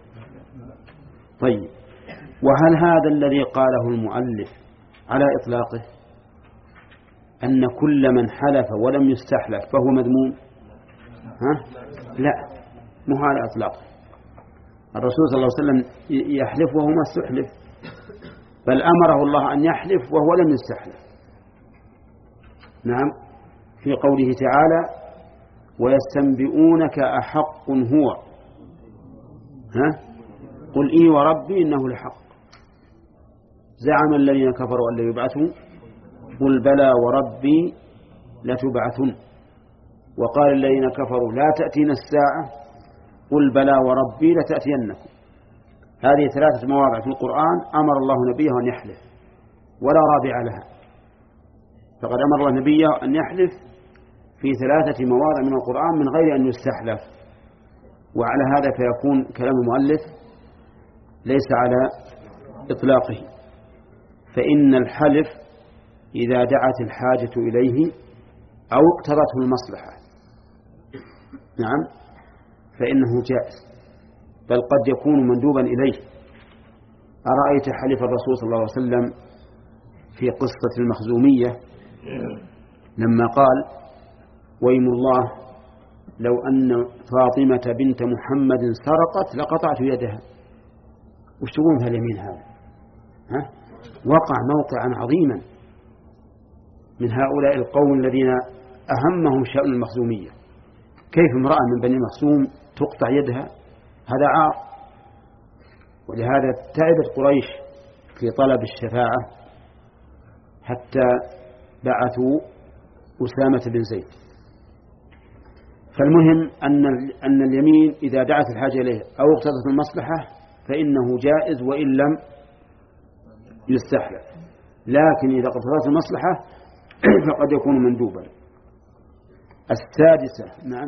طيب، وهل هذا الذي قاله المؤلف على إطلاقه أن كل من حلف ولم يستحلف فهو مذموم؟ ها؟ لا، مو على إطلاقه. الرسول صلى الله عليه وسلم يحلف وهو ما استحلف، بل أمره الله أن يحلف وهو لم يستحلف. نعم، في قوله تعالى ويستنبئونك أحق هو، ها؟ قل إي وربي إنه لحق. زعم الذين كفروا أن لا يبعثوا قل بلى وربي لتبعثن. وقال الذين كفروا لا تأتينا الساعة قل بلى وربي لتأتينكم. هذه ثلاثة مواضع في القرآن أمر الله نبيه أن يحلف ولا رابع لها، فقد أمر الله نبيه أن يحلف في ثلاثة مواضع من القرآن من غير أن يستحلف. وعلى هذا فيكون كلام المؤلف ليس على إطلاقه، فإن الحلف إذا دعت الحاجة إليه أو اقتضته المصلحة نعم فإنه جائز، بل قد يكون مندوبا إليه. أرأيت حلف الرسول صلى الله عليه وسلم في قصة المخزومية لما قال ويم الله لو أن فاطمة بنت محمد سرقت لقطعت يدها. وش تقولون في اليمين هذا؟ ها؟ وقع موقعا عظيما من هؤلاء القوم الذين أهمهم شأن المخزومية. كيف امرأة من بني مخزوم تقطع يدها؟ هذا عار. ولهذا تعبت قريش في طلب الشفاعة حتى بعثوا أسامة بن زيد. فالمهم أن أن اليمين إذا دعت الحاجة إليه أو اقتضت المصلحة فإنه جائز وإن لم يستحلف، لكن إذا اقتضت المصلحة فقد يكون مندوبا. السادسة نعم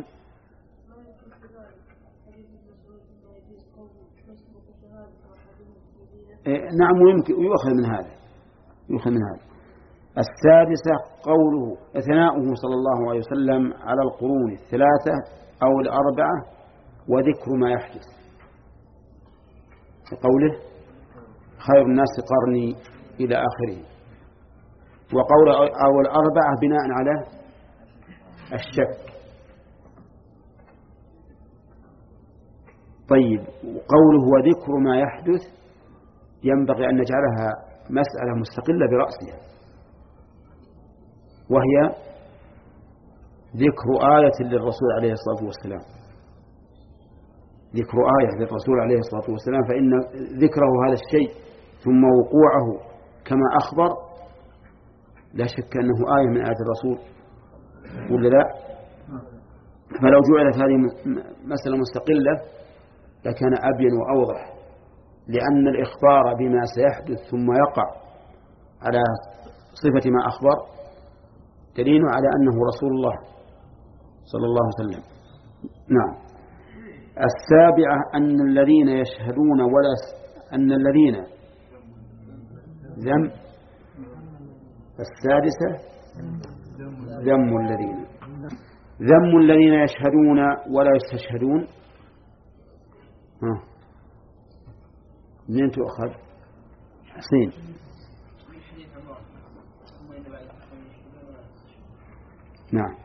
نعم ويمكن ويؤخذ من هذا يؤخذ من هذا. السادسة قوله ثناؤه صلى الله عليه وسلم على القرون الثلاثة أو الأربعة وذكر ما يحدث، قوله خير الناس قرني إلى آخره، وقول أو الأربعة بناء على الشك. طيب، قوله وذكر ما يحدث ينبغي أن نجعلها مسألة مستقلة برأسها، وهي ذكر آية للرسول عليه الصلاة والسلام، ذكر آية للرسول عليه الصلاة والسلام، فإن ذكره هذا الشيء ثم وقوعه كما أخبر لا شك أنه آية من آيات الرسول ولا لا؟ فلو جعلت هذه مسألة مستقلة لكان أبين وأوضح، لأن الإخبار بما سيحدث ثم يقع على صفة ما أخبر دليل على أنه رسول الله صلى الله عليه وسلم. نعم. السابعة أن الذين يشهدون ولا أن الذين ذم السادسة ذم الذين ذم الذين يشهدون ولا يستشهدون. ها منين تؤخذ؟ حسين. نعم.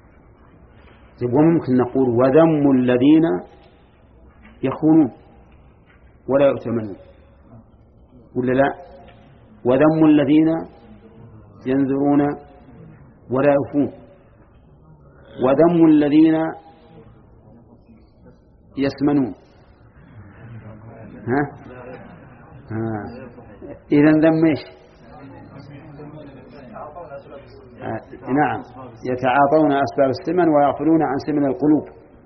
وممكن نقول وذم الذين يخونون ولا يؤتمنون ولا لا؟ وذم الذين ينذرون ولا يوفون، وذم الذين يسمنون. ها؟ ها. إذن ذم إيش؟ آه. نعم، يتعاطون أسباب السمن ويغفلون عن سمن القلوب.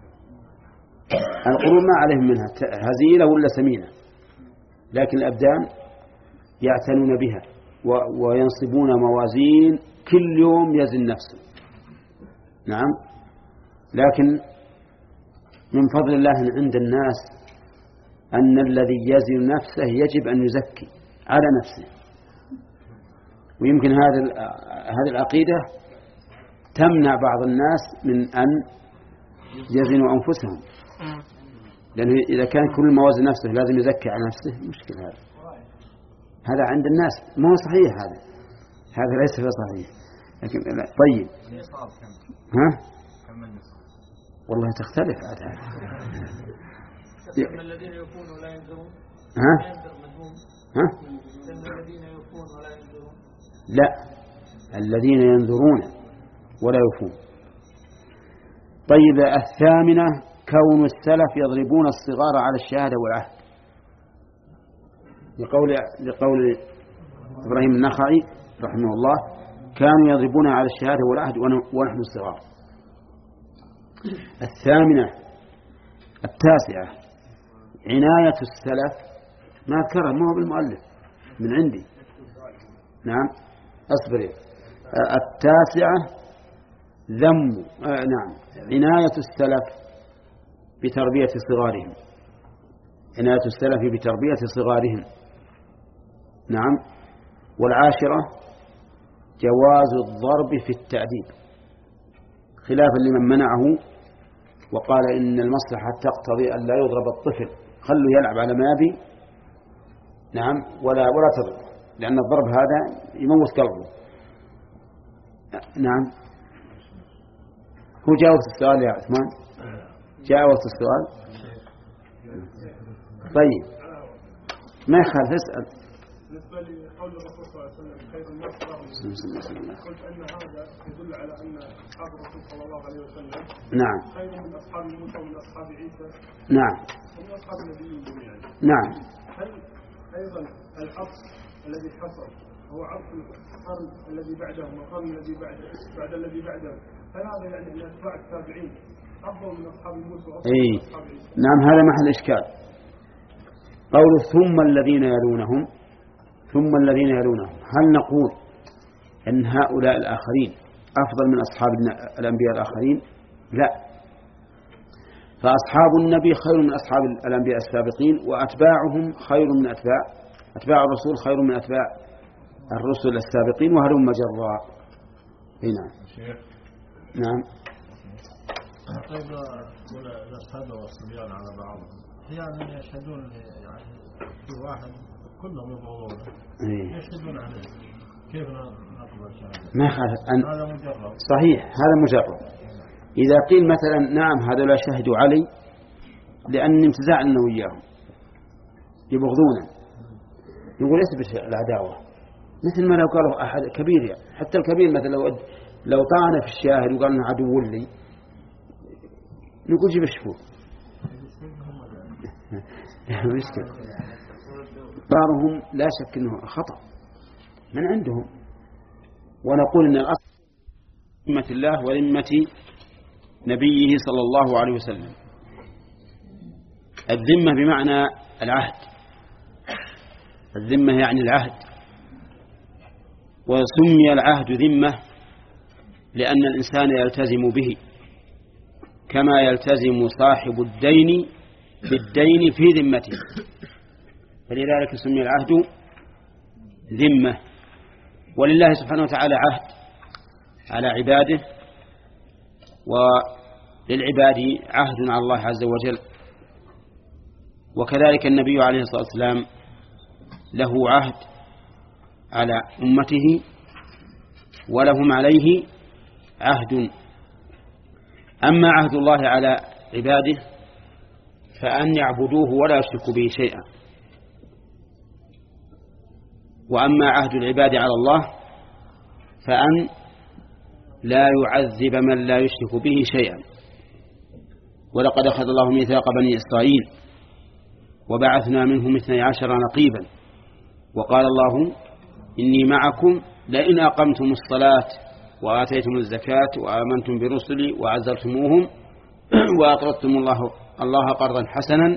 القلوب ما عليهم منها هزيلة ولا سمينة، لكن الأبدان يعتنون بها وينصبون موازين كل يوم يزن نفسه. نعم، لكن من فضل الله عند الناس أن الذي يزن نفسه يجب أن يزكي على نفسه، ويمكن هذا هذه العقيدة تمنع بعض الناس من أن يزنوا أنفسهم، لأنه إذا كان كل ما وزن نفسه لازم يزكي على نفسه مشكل. هذا هذا عند الناس ما هو صحيح، هذا هذا ليس صحيح. لكن طيب ها والله تختلف عاد هذا. الذين يكونوا لا ينذرون ها ها الذين يكونوا ولا ينذرون لا الذين ينذرون ولا يوفون. طيب الثامنة كون السلف يضربون الصغار على الشهادة والعهد، لقول لقول إبراهيم النخعي رحمه الله كانوا يضربون على الشهادة والعهد ونحن الصغار. الثامنة التاسعة عناية السلف، ما أذكرها ما هو بالمؤلف من عندي. نعم أصبري. التاسعة ذم آه نعم عناية السلف بتربية صغارهم، عناية السلف بتربية صغارهم. نعم. والعاشرة جواز الضرب في التأديب، خلافا لمن منعه وقال إن المصلحة تقتضي أن لا يضرب الطفل، خلوا يلعب على ما يبي. نعم. ولا ولا تضرب، لأن الضرب هذا يموت قلبه. نعم. هو جاوز السؤال يا عثمان؟ جاوز السؤال. طيب ما يخالف اسأل. بالنسبة لقول الرسول صلى الله عليه وسلم خير الناس قرني، قلت أن هذا يدل على أن أصحاب الرسول صلى الله عليه وسلم نعم خير من أصحاب موسى ومن أصحاب عيسى نعم ومن أصحاب النبيين جميعا. نعم. هل أيضا العطف الذي حصل هو عطف القرن الذي بعدهم والقرن الذي بعده بعد الذي بعده، هل هذا يعني أن أتباع التابعين أفضل من أصحاب موسى وأفضل أي. من أصحاب عيسى؟ نعم هذا محل إشكال. قول ثم الذين يلونهم ثم الذين يلونهم، هل نقول أن هؤلاء الآخرين أفضل من أصحاب الأنبياء الآخرين؟ لا، فأصحاب النبي خير من أصحاب الأنبياء السابقين، وأتباعهم خير من أتباع أتباع الرسول خير من أتباع الرسل السابقين، وهلم مجرا. هنا نعم. طيب الأصحاب والصبيان على بعضهم يعني يشهدون يعني في واحد كلهم يبغضون يشهدون عليه، كيف نقبل شهادة؟ ما خالف أن هذا مجرد. صحيح هذا مجرد. إذا قيل مثلا نعم هذولا شهدوا علي لأن امتزاعنا وياهم يبغضونه، يقول اثبت العداوة، مثل ما لو قالوا أحد كبير يعني. حتى الكبير مثلا لو لو طعن في الشاهد وقال انه عدو لي نقول جيب الشهود مشكلة. إقرارهم لا شك أنه خطأ من عندهم، ونقول أن الأصل ذمة الله وذمة نبيه صلى الله عليه وسلم. الذمة بمعنى العهد، الذمة يعني العهد، وسمي العهد ذمة لأن الإنسان يلتزم به كما يلتزم صاحب الدين بالدين في ذمته، فلذلك سمي العهد ذمة. ولله سبحانه وتعالى عهد على عباده، وللعباد عهد على الله عز وجل، وكذلك النبي عليه الصلاة والسلام له عهد على أمته ولهم عليه عهد. أما عهد الله على عباده فأن يعبدوه ولا يشركوا به شيئا، وأما عهد العباد على الله فأن لا يعذب من لا يشرك به شيئا. ولقد أخذ الله ميثاق بني إسرائيل وبعثنا منهم اثني عشر نقيبا وقال الله إني معكم لئن أقمتم الصلاة وآتيتم الزكاة وآمنتم برسلي وعزرتموهم وأقرضتم الله الله قرضا حسنا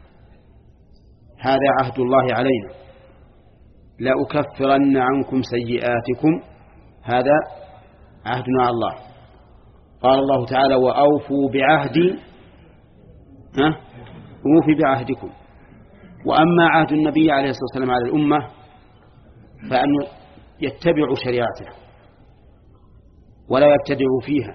هذا عهد الله علينا لأكفرن عنكم سيئاتكم، هذا عهدنا على الله. قال الله تعالى وأوفوا بعهدي ها أوفي بعهدكم. وأما عهد النبي عليه الصلاة والسلام على الأمة فأن يتبع شريعته ولا يبتدع فيها،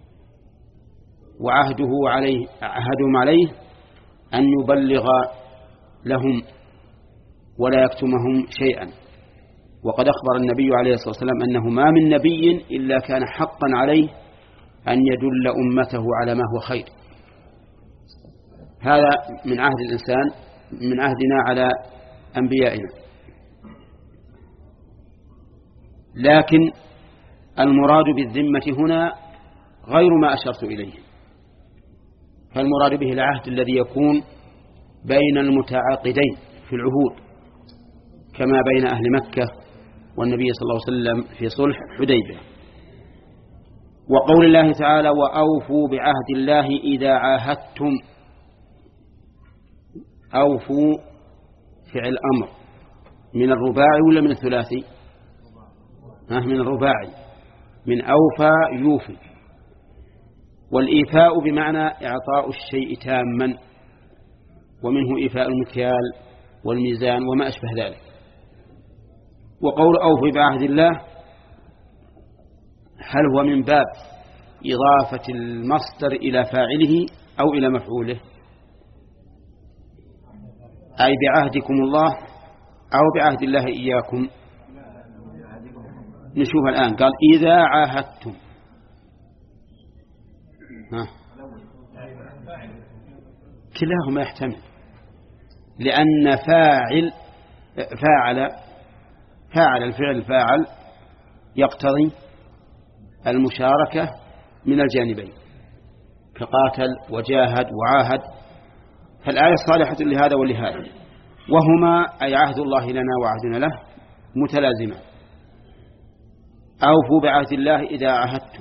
وعهده عليه عهدهم عليه أن يبلغ لهم ولا يكتمهم شيئا. وقد أخبر النبي عليه الصلاة والسلام أنه ما من نبي إلا كان حقا عليه أن يدل أمته على ما هو خير. هذا من عهد الإنسان، من عهدنا على أنبيائنا. لكن المراد بالذمة هنا غير ما أشرت إليه، فالمراد به العهد الذي يكون بين المتعاقدين في العهود، كما بين أهل مكة والنبي صلى الله عليه وسلم في صلح حديبية. وقول الله تعالى وأوفوا بعهد الله إذا عاهدتم، أوفوا فعل أمر من الرباعي ولا من الثلاثي؟ ها من الرباعي، من أوفى يوفي. والإيفاء بمعنى إعطاء الشيء تاما، ومنه إيفاء المكيال والميزان وما أشبه ذلك. وقول أوفوا بعهد الله هل هو من باب إضافة المصدر إلى فاعله أو إلى مفعوله؟ أي بعهدكم الله أو بعهد الله إياكم؟ نشوف الآن. قال إذا عاهدتم، ها كلاهما يحتمل، لأن فاعل فاعل فاعل الفعل فاعل يقتضي المشاركة من الجانبين، كقاتل وجاهد وعاهد، فالآية صالحة لهذا ولهذا، وهما أي عهد الله لنا وعهدنا له متلازمان. أوفوا بعهد الله إذا عاهدتم،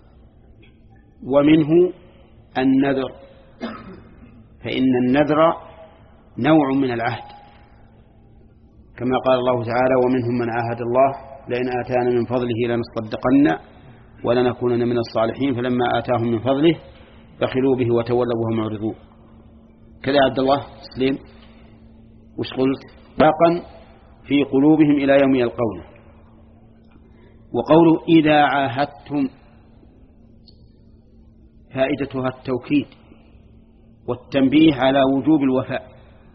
ومنه النذر، فإن النذر نوع من العهد، كما قال الله تعالى ومنهم من عاهد الله لئن آتانا من فضله لنصدقن ولنكونن من الصالحين فلما آتاهم من فضله بخلوا به وتولوا وهم معرضون. كذا عبد الله سليم وش قلت؟ باقا في قلوبهم إلى يوم يلقونه. وقوله إذا عاهدتم فائدتها التوكيد والتنبيه على وجوب الوفاء،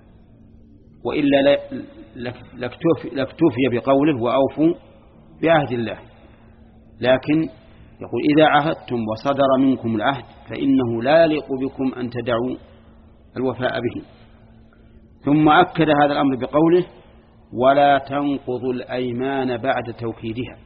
وإلا لاكتفي بقوله وأوفوا بعهد الله، لكن يقول إذا عاهدتم وصدر منكم العهد فإنه لا يليق بكم أن تدعوا الوفاء به. ثم أكد هذا الأمر بقوله ولا تنقضوا الأيمان بعد توكيدها.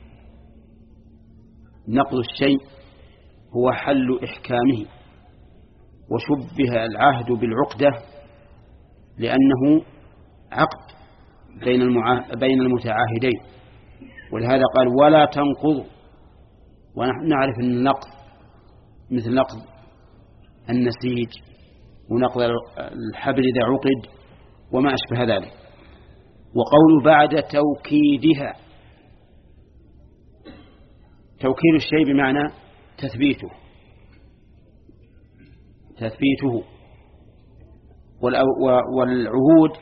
نقض الشيء هو حل إحكامه، وشبه العهد بالعقدة لأنه عقد بين بين المتعاهدين، ولهذا قال ولا تنقضوا. ونحن نعرف أن النقض مثل نقض النسيج ونقض الحبل إذا عقد وما أشبه ذلك. وقول بعد توكيدها، توكيد الشيء بمعنى تثبيته تثبيته والعهود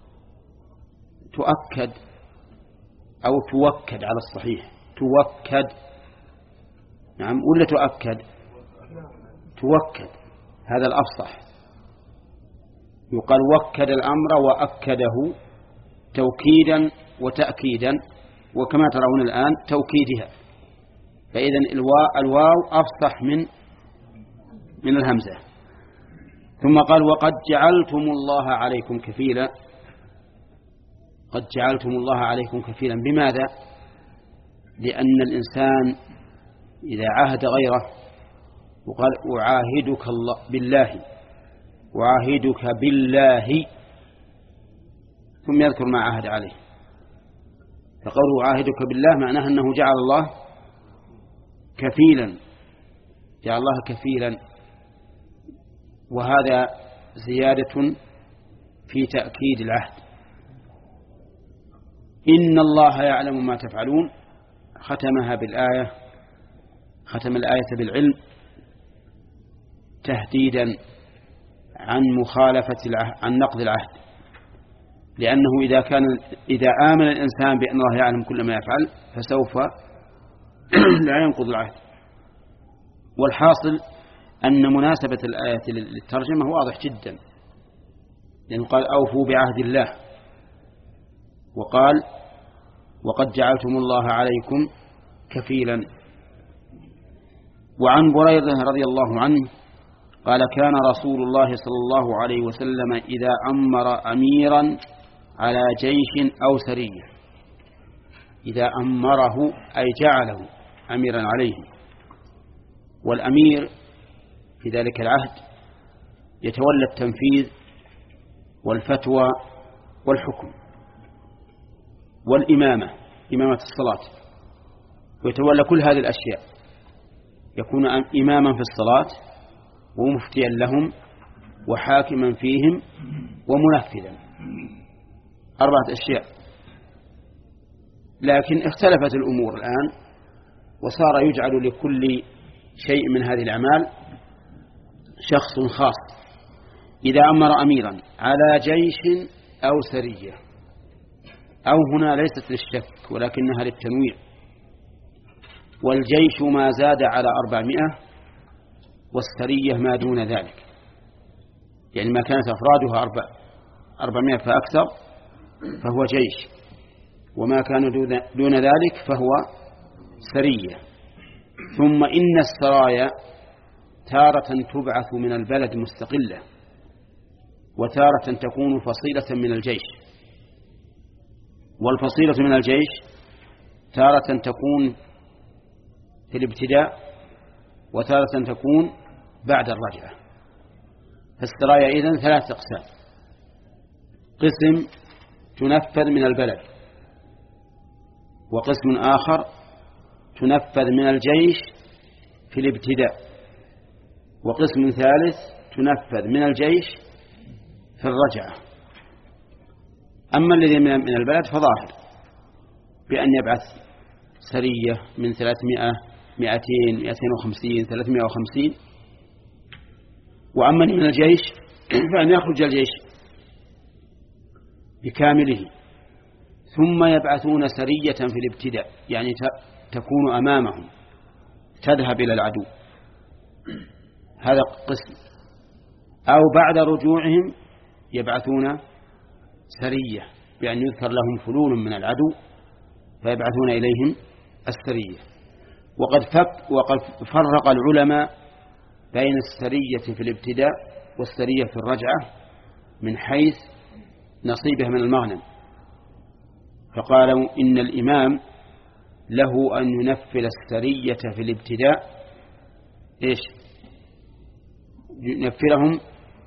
تؤكد أو توكد على الصحيح، توكد نعم ولا تؤكد؟ توكد، هذا الأفصح. يقال وكد الأمر وأكده توكيدا وتأكيدا، وكما ترون الآن توكيدها. فإذن الواو أفصح من من الهمزة. ثم قال وقد جعلتم الله عليكم كفيلا. قد جعلتم الله عليكم كفيلا بماذا؟ لأن الإنسان إذا عاهد غيره وقال أعاهدك الله بالله أعاهدك بالله ثم يذكر ما عاهد عليه، فقوله أعاهدك بالله معناه أنه جعل الله كفيلا، جعل الله كفيلا، وهذا زيادة في تأكيد العهد. إن الله يعلم ما تفعلون، ختمها بالآية، ختم الآية بالعلم تهديدا عن مخالفة العهد، عن نقض العهد. لأنه إذا كان إذا آمن الإنسان بأن الله يعلم كل ما يفعل فسوف لا ينقض العهد. والحاصل أن مناسبة الآية للترجمة واضح جدا، لأنه قال أوفوا بعهد الله، وقال وقد جعلتم الله عليكم كفيلا. وعن بريدة رضي الله عنه قال كان رسول الله صلى الله عليه وسلم إذا أمر أميرا على جيش أو سرية، إذا أمره أي جعله أميرا عليه، والأمير في ذلك العهد يتولى التنفيذ والفتوى والحكم والإمامة، إمامة الصلاة، ويتولى كل هذه الأشياء، يكون إماما في الصلاة ومفتيا لهم وحاكما فيهم ومنفذا، أربعة أشياء. لكن اختلفت الأمور الآن وصار يجعل لكل شيء من هذه الأعمال شخص خاص. إذا أمر أميرا على جيش أو سرية، أو هنا ليست للشك ولكنها للتنويع، والجيش ما زاد على أربعمائة والسرية ما دون ذلك، يعني ما كانت أفرادها أربع أربعمائة فأكثر فهو جيش، وما كان دون ذلك فهو سرية. ثم إن السرايا تارة تبعث من البلد مستقلة، وتارة تكون فصيلة من الجيش، والفصيلة من الجيش تارة تكون في الابتداء وتارة تكون بعد الرجعة. فالسرايا إذن ثلاث أقسام: قسم تنفذ من البلد، وقسم آخر تنفذ من الجيش في الابتداء، وقسم ثالث تنفذ من الجيش في الرجعة. أما الذي من البلد فظاهر بأن يبعث سرية من ثلاثمائة مئتين مئتين وخمسين ثلاثمائة وخمسين، وأما من الجيش فأن يخرج الجيش بكامله ثم يبعثون سرية في الابتداء، يعني تكون أمامهم تذهب إلى العدو، هذا قسم. أو بعد رجوعهم يبعثون سرية بأن يذكر لهم فلول من العدو فيبعثون إليهم السرية. وقد فك وقد فرق العلماء بين السرية في الابتداء والسرية في الرجعة من حيث نصيبه من المغنم، فقالوا إن الإمام له أن ينفذ السرية في الابتداء إيش ينفذهم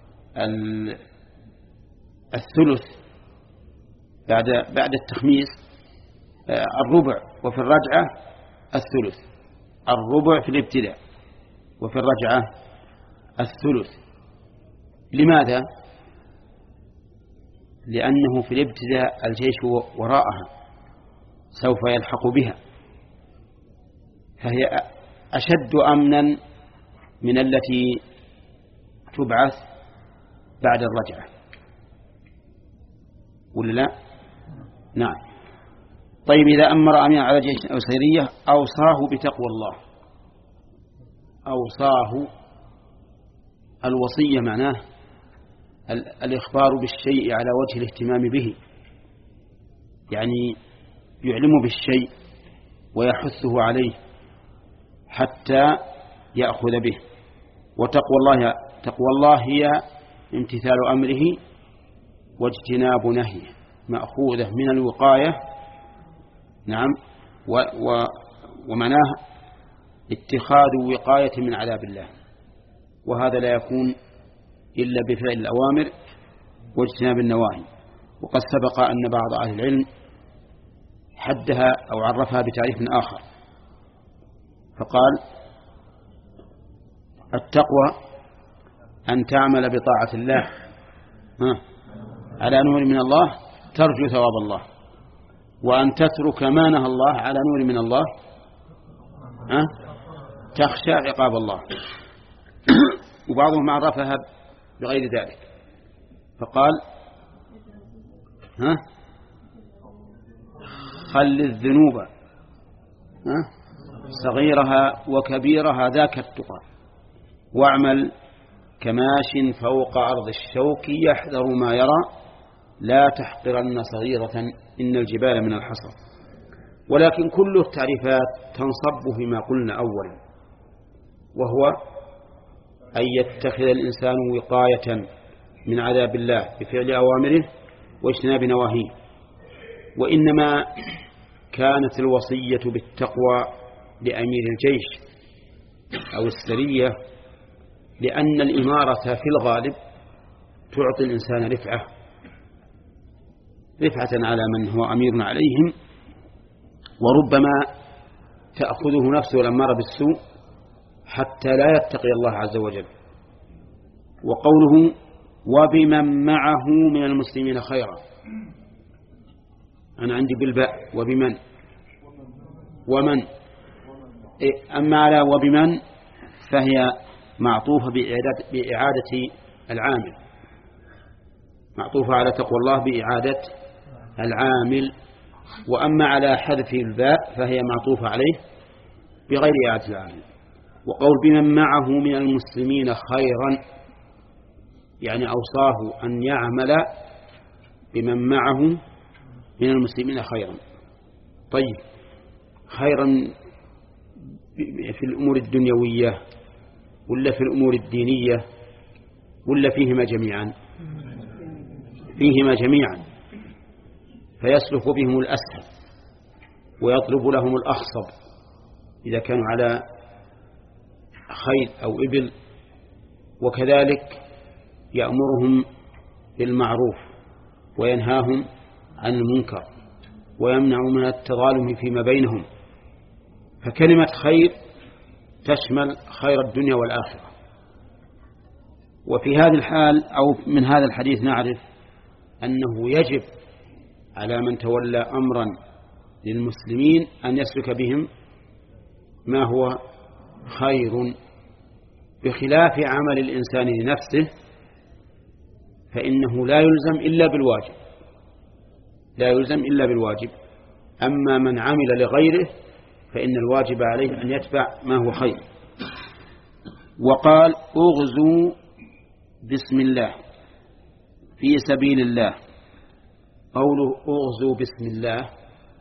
الثلث بعد بعد التخميس الربع، وفي الرجعة الثلث، الربع في الابتداء وفي الرجعة الثلث. لماذا؟ لأنه في الابتداء الجيش وراءها سوف يلحق بها، فهي أشد أمنا من التي تبعث بعد الرجعة، ولا لا؟ نعم. طيب إذا أمر أمير على جيش أو سرية أوصاه بتقوى الله. أوصاه، الوصية معناه الإخبار بالشيء على وجه الاهتمام به، يعني يعلم بالشيء ويحثه عليه حتى يأخذ به. وتقوى الله تقوى الله هي امتثال أمره واجتناب نهيه، مأخوذة من الوقاية. نعم. و و ومعناه اتخاذ وقاية من عذاب الله، وهذا لا يكون إلا بفعل الأوامر واجتناب النواهي. وقد سبق أن بعض أهل العلم حدها أو عرفها بتعريف آخر، فقال التقوى أن تعمل بطاعة الله على نور من الله ترجو ثواب الله، وأن تترك ما نهى الله على نور من الله تخشى عقاب الله. وبعضهم عرفها بغير ذلك فقال ها خل الذنوب ها صغيرها وكبيرها ذاك التقى، واعمل كماش فوق أرض الشوك يحذر ما يرى، لا تحقرن صغيرة إن الجبال من الحصى. ولكن كل التعريفات تنصب فيما قلنا أولا، وهو أن يتخذ الإنسان وقاية من عذاب الله بفعل أوامره واجتناب نواهيه. وإنما كانت الوصية بالتقوى لأمير الجيش أو السرية، لأن الإمارة في الغالب تعطي الإنسان رفعة رفعة على من هو أمير عليهم، وربما تأخذه نفسه الأمارة بالسوء حتى لا يتقي الله عز وجل. وقوله وبمن معه من المسلمين خيرا، أنا عندي بالباء وبمن ومن، أما على وبمن فهي معطوفة بإعادة, بإعادة العامل، معطوفة على تقوى الله بإعادة العامل. وأما على حذف الباء فهي معطوفة عليه بغير إعادة العامل. وقول بمن معه من المسلمين خيرا يعني أوصاه أن يعمل بمن معه من المسلمين خيرا. طيب خيرا في الأمور الدنيوية ولا في الأمور الدينية ولا فيهما جميعا؟ فيهما جميعا، فيسلك بهم الأسهل ويطلب لهم الأخصب إذا كانوا على خيل أو إبل، وكذلك يأمرهم بالمعروف وينهاهم عن المنكر ويمنع من التظالم فيما بينهم. فكلمة خير تشمل خير الدنيا والآخرة. وفي هذه الحال أو من هذا الحديث نعرف أنه يجب على من تولى أمرا للمسلمين أن يسلك بهم ما هو خير، بخلاف عمل الإنسان لنفسه فإنه لا يلزم إلا بالواجب لا يلزم إلا بالواجب. أما من عمل لغيره فإن الواجب عليه أن يتبع ما هو خير. وقال أغزوا بسم الله في سبيل الله. قوله أغزوا بسم الله،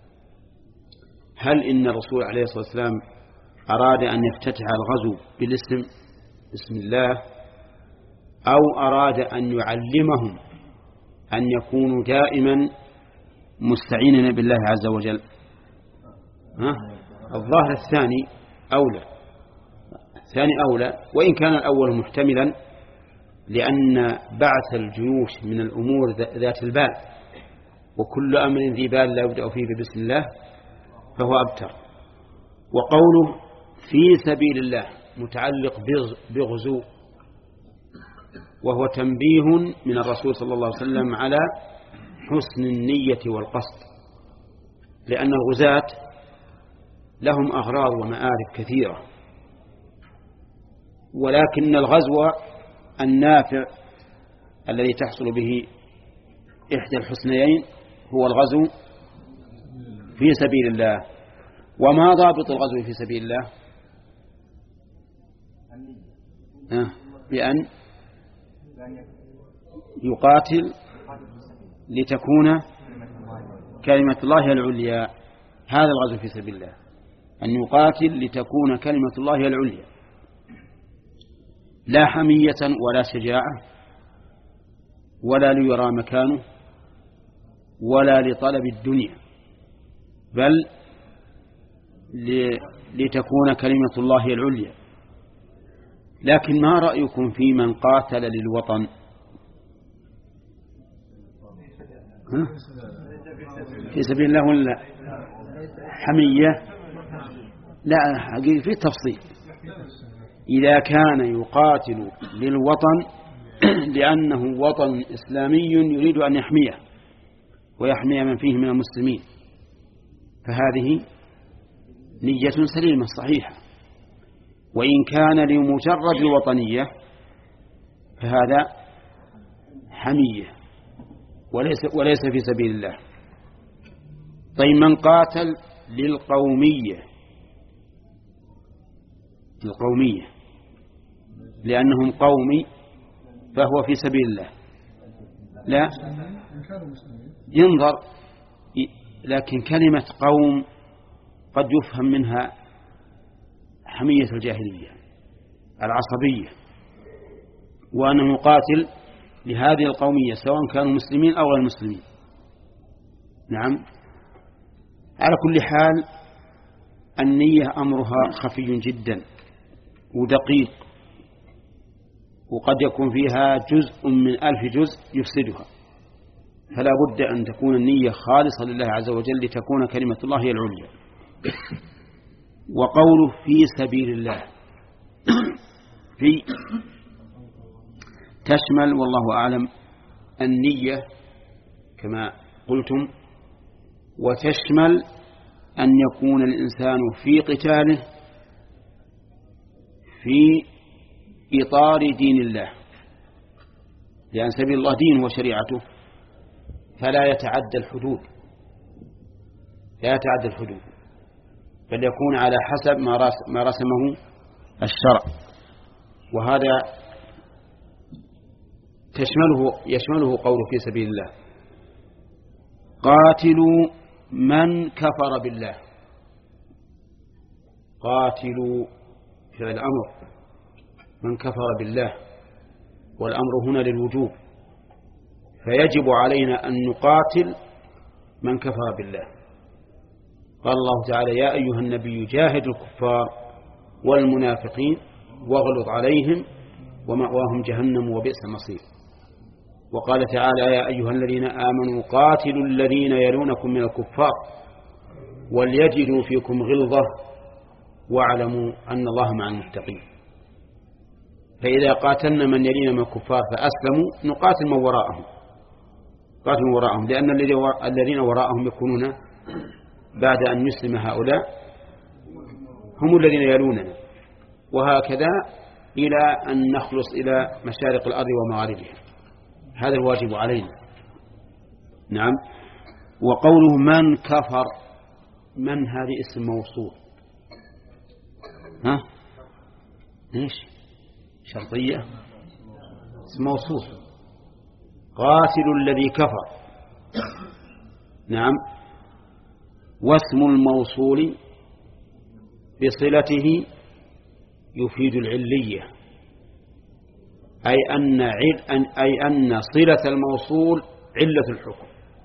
هل إن الرسول عليه الصلاة والسلام أراد أن يفتتح الغزو بالاسم بسم الله، أو أراد أن يعلمهم أن يكونوا دائما مستعينين بالله عز وجل؟ ها؟ الظاهر الثاني أولى الثاني أولى وإن كان الأول محتملا، لأن بعث الجيوش من الأمور ذات البال، وكل أمر ذي بال لا يبدأ فيه بسم الله فهو أبتر. وقوله في سبيل الله متعلق بغزو، وهو تنبيه من الرسول صلى الله عليه وسلم على حسن النية والقصد، لأن الغزاة لهم أغراض ومآرب كثيرة، ولكن الغزو النافع الذي تحصل به إحدى الحسنيين هو الغزو في سبيل الله. وما ضابط الغزو في سبيل الله؟ بأن يقاتل لتكون كلمة الله العليا. هذا الغزو في سبيل الله، أن يقاتل لتكون كلمة الله العليا، لا حمية ولا شجاعة ولا ليرى مكانه ولا لطلب الدنيا، بل لتكون كلمة الله العليا. لكن ما رأيكم في من قاتل للوطن؟ ها؟ في سبيل الله ولا حمية؟ لا، حقيقة في تفصيل. إذا كان يقاتل للوطن لأنه وطن إسلامي يريد أن يحميه ويحمي من فيه من المسلمين، فهذه نية سليمة صحيحة. وإن كان لمجرد الوطنية فهذا حمية وليس, وليس في سبيل الله. طيب من قاتل للقومية القومية لأنهم قومي فهو في سبيل الله، لا ينظر، لكن كلمة قوم قد يفهم منها حمية الجاهلية العصبية، وأنه يقاتل لهذه القومية سواء كانوا مسلمين أو غير مسلمين. نعم. على كل حال النية أمرها خفي جدا ودقيق، وقد يكون فيها جزء من ألف جزء يفسدها، فلا بد أن تكون النية خالصة لله عز وجل لتكون كلمة الله هي العليا. وقوله في سبيل الله في تشمل والله أعلم النية كما قلتم، وتشمل أن يكون الإنسان في قتاله في إطار دين الله، لأن سبيل الله دينه وشريعته، فلا يتعدى الحدود لا يتعدى الحدود بل يكون على حسب ما رسمه الشرع. وهذا تشمله يشمله قوله في سبيل الله قاتلوا من كفر بالله. قاتلوا فعل الأمر، من كفر بالله، والأمر هنا للوجوب، فيجب علينا أن نقاتل من كفر بالله. قال الله تعالى يا أيها النبي جاهد الكفار والمنافقين واغلظ عليهم ومأواهم جهنم وبئس المصير. وقال تعالى يا أيها الذين آمنوا قاتلوا الذين يلونكم من الكفار وليجدوا فيكم غلظة واعلموا أن الله مع المتقين. فإذا قاتلنا من يلينا من الكفار فأسلموا نقاتل من وراءهم قاتل من وراءهم لأن الذين وراءهم يكونون بعد أن يسلم هؤلاء هم الذين يلوننا، وهكذا إلى أن نخلص إلى مشارق الأرض ومغاربها. هذا الواجب علينا. نعم. وقوله من كفر، من هذه اسم موصول، ها ليش شرطية؟ اسم موصول. قاتل الذي كفر. نعم. واسم الموصول بصلته يفيد العلية، أي أن أي أن صلة الموصول علة الحكم.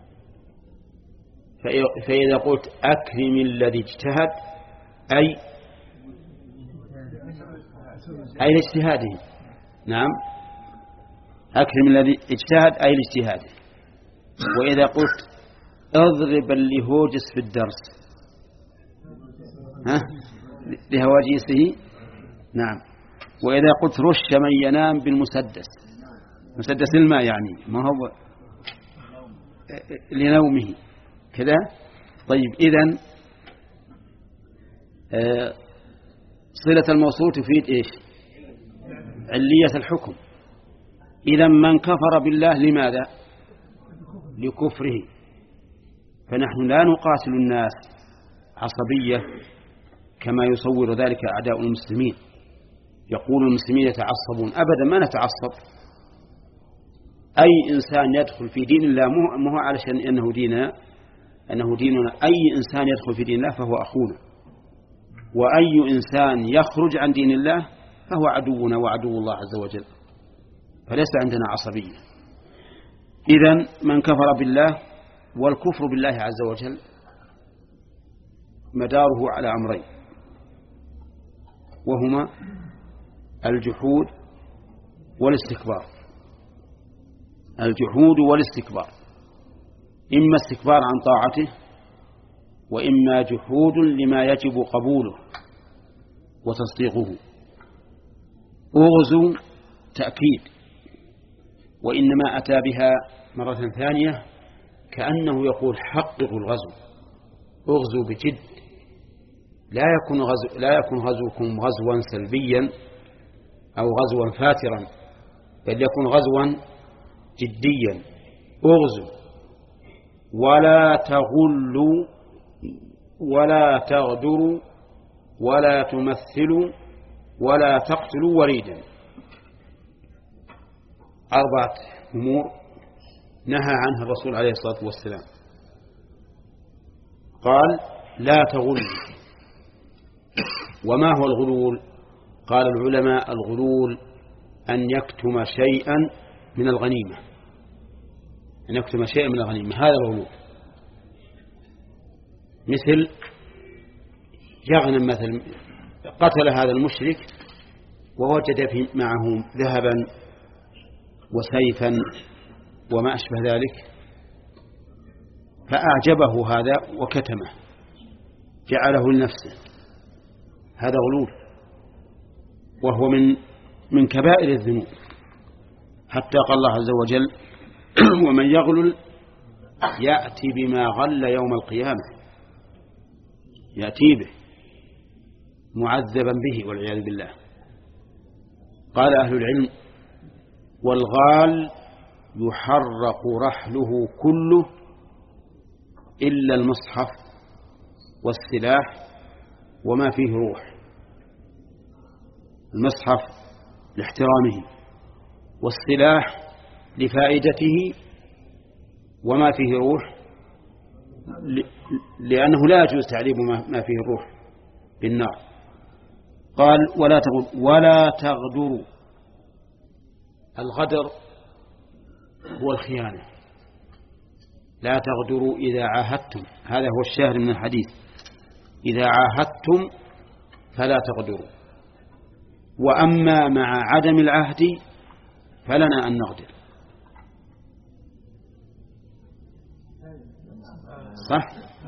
فإذا قلت أكرم الذي اجتهد أي أي لاجتهاده. نعم. أكرم الذي اجتهد أي لاجتهاده. وإذا قلت اضرب اللي هوجس في الدرس، ها لهواجسه. نعم. وإذا قلت رش من ينام بالمسدس، مسدس الماء يعني ما هو لنومه كذا. طيب إذن صلة الموصول تفيد إيش؟ علية الحكم. إذن من كفر بالله لماذا؟ لكفره. فنحن لا نقاتل الناس عصبية كما يصور ذلك أعداء المسلمين، يقول المسلمين يتعصبون. أبدا ما نتعصب. أي إنسان يدخل في دين الله مو هو علشان أنه ديننا أنه ديننا أي إنسان يدخل في دين الله فهو أخونا، وأي إنسان يخرج عن دين الله فهو عدونا وعدو الله عز وجل، فليس عندنا عصبية. إذن من كفر بالله، والكفر بالله عز وجل مداره على أمرين، وهما الجحود والاستكبار. الجحود والاستكبار، إما استكبار عن طاعته وإما جحود لما يجب قبوله وتصديقه. أغزوا تأكيد، وإنما أتى بها مرة ثانية كأنه يقول حققوا الغزو، أغزوا بجد، لا يكون غزو لا يكون غزوكم غزوا سلبيا أو غزوا فاترا، بل يكون غزوا جديا اغزوا ولا تغلوا ولا تغدروا ولا تمثلوا ولا تقتلوا وليدا. أربعة أمور نهى عنها الرسول عليه الصلاة والسلام. قال لا تغلوا. وما هو الغلول؟ قال العلماء الغلول أن يكتم شيئا من الغنيمة، أن يكتم شيئا من الغنيمة، هذا الغلول. مثل يغنم، مثل قتل هذا المشرك ووجد في معه ذهبا وسيفا وما أشبه ذلك، فأعجبه هذا وكتمه جعله لنفسه، هذا غلول، وهو من من كبائر الذنوب، حتى قال الله عز وجل ومن يغلل يأتي بما غل يوم القيامة، يأتي به معذبا به والعياذ بالله. قال أهل العلم والغال يحرق رحله كله إلا المصحف والسلاح وما فيه روح. المصحف لاحترامه، والسلاح لفائدته، وما فيه روح لأنه لا يجوز تعذيب ما فيه الروح بالنار. قال ولا تغدروا ولا تغدروا. الغدر هو الخيانة. لا تغدروا إذا عاهدتم، هذا هو الشاهد من الحديث، إذا عاهدتم فلا تغدروا. وأما مع عدم العهد فلنا أن نغدر. صح؟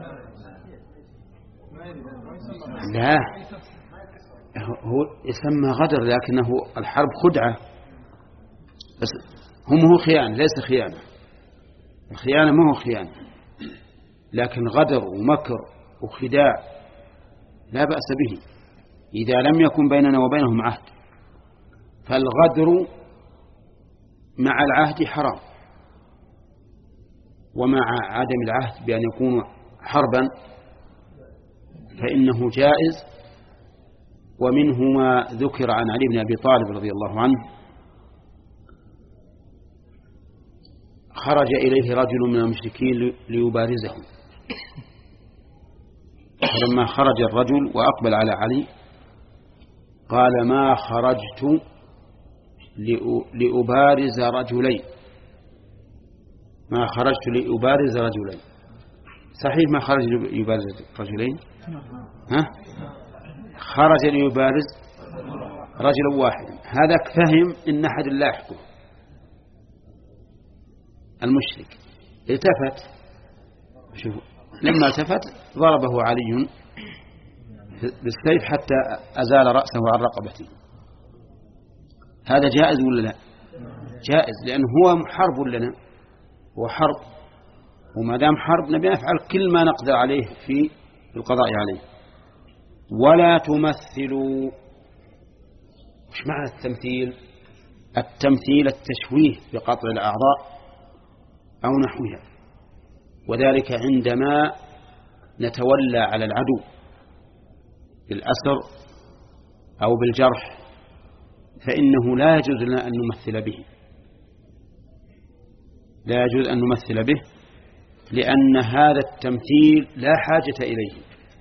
لا، هو يسمى غدر لكنه الحرب خدعة، بس هم هو خيانة، ليس خيانة. الخيانة ما هو خيانة، لكن غدر ومكر وخداع لا بأس به إذا لم يكن بيننا وبينهم عهد. فالغدر مع العهد حرام، ومع عدم العهد بأن يكون حربا فإنه جائز. ومنه ما ذكر عن علي بن أبي طالب رضي الله عنه، خرج إليه رجل من المشركين ليبارزهم، فلما خرج الرجل وأقبل على علي قال ما خرجت لأبارز رجلين، ما خرجت لأبارز رجلين. صحيح ما خرج ليبارز رجلين، ها؟ خرج ليبارز رجلا واحدا. هذا فهم إن أحد لا يحكم. المشرك التفت، شوفوا لما التفت ضربه علي بالسيف حتى أزال رأسه عن رقبته. هذا جائز ولا لا؟ جائز، لأنه هو حرب لنا، هو حرب، وما دام حرب نبي نفعل كل ما نقدر عليه في القضاء عليه. ولا تمثلوا. وش معنى التمثيل؟ التمثيل التشويه بقطع الأعضاء أو نحوها، وذلك عندما نتولى على العدو بالأسر أو بالجرح فإنه لا يجوز لنا أن نمثل به، لا يجوز أن نمثل به، لأن هذا التمثيل لا حاجة إليه،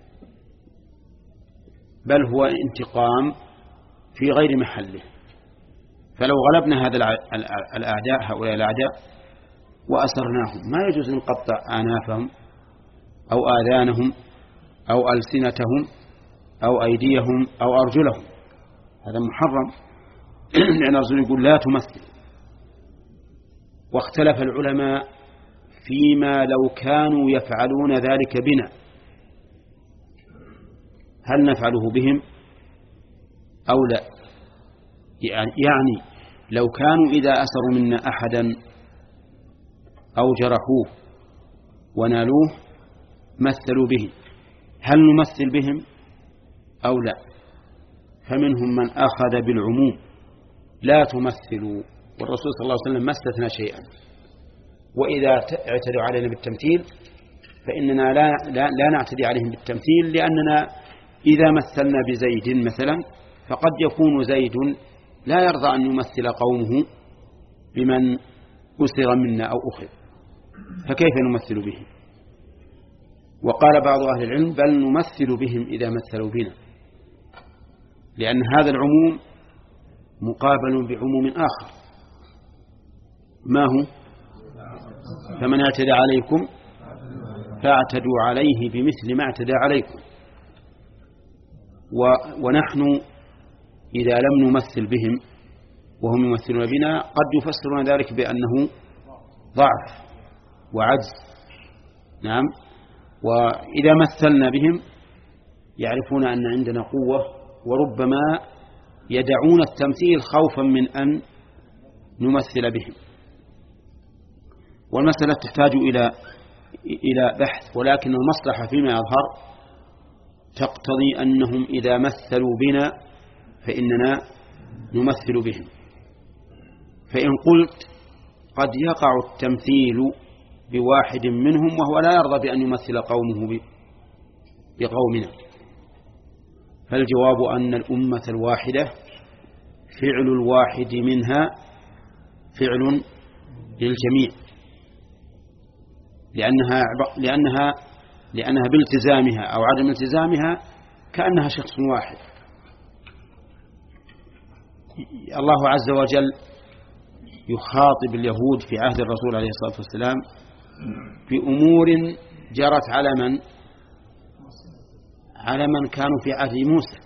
بل هو انتقام في غير محله. فلو غلبنا هذا الأعداء، هؤلاء الأعداء، وأسرناهم ما يجوز أن نقطع أعنافهم أو آذانهم أو ألسنتهم أو أيديهم أو أرجلهم، هذا محرم، لأن الرسول يقول لا تمثل. واختلف العلماء فيما لو كانوا يفعلون ذلك بنا، هل نفعله بهم أو لا؟ يعني لو كانوا إذا أسروا منا أحدا أو جرحوه ونالوه مثلوا به، هل نمثل بهم أو لا؟ فمنهم من أخذ بالعموم لا تمثلوا، والرسول صلى الله عليه وسلم ما استثنى شيئا، وإذا اعتدوا علينا بالتمثيل فإننا لا, لا, لا نعتدي عليهم بالتمثيل، لأننا إذا مثلنا بزيد مثلا فقد يكون زيد لا يرضى أن يمثل قومه بمن أسر منا أو أخذ، فكيف نمثل بهم؟ وقال بعض أهل العلم بل نمثل بهم إذا مثلوا بنا، لأن هذا العموم مقابل بعموم آخر، ما هو؟ فمن اعتدى عليكم فاعتدوا عليه بمثل ما اعتدى عليكم. ونحن إذا لم نمثل بهم وهم يمثلون بنا قد يفسرون ذلك بأنه ضعف وعجز. نعم. وإذا مثلنا بهم يعرفون أن عندنا قوة، وربما يدعون التمثيل خوفا من أن نمثل بهم. والمسألة تحتاج إلى إلى بحث، ولكن المصلحة فيما يظهر تقتضي أنهم إذا مثلوا بنا فإننا نمثل بهم. فإن قلت قد يقع التمثيل بواحد منهم وهو لا يرضى بأن يمثل قومه بقومنا، فالجواب أن الأمة الواحدة فعل الواحد منها فعل للجميع، لأنها لأنها لأنها بالتزامها أو عدم التزامها كأنها شخص واحد. الله عز وجل يخاطب اليهود في عهد الرسول عليه الصلاة والسلام بأمور جرت على من على من كانوا في عهد موسى،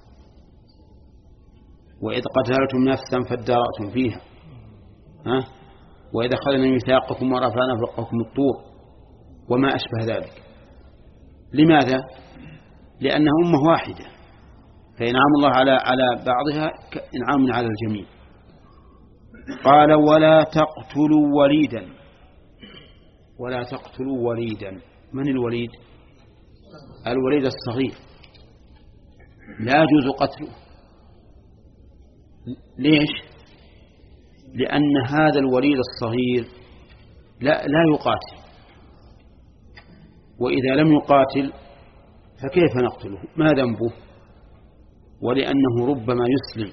وإذ قتلتم نفسا فادارأتم فيها، ها؟ وإذا أخذنا ميثاقكم ورفعنا فوقكم الطور وما أشبه ذلك. لماذا؟ لأنها أمة واحدة، فإنعام الله على على بعضها كإنعام على الجميع. قال ولا تقتلوا وليدا. ولا تقتلوا وليدا. من الوليد؟ الوليد الصغير لا يجوز قتله. ليش؟ لأن هذا الوليد الصغير لا لا يقاتل، وإذا لم يقاتل فكيف نقتله؟ ما ذنبه؟ ولأنه ربما يسلم.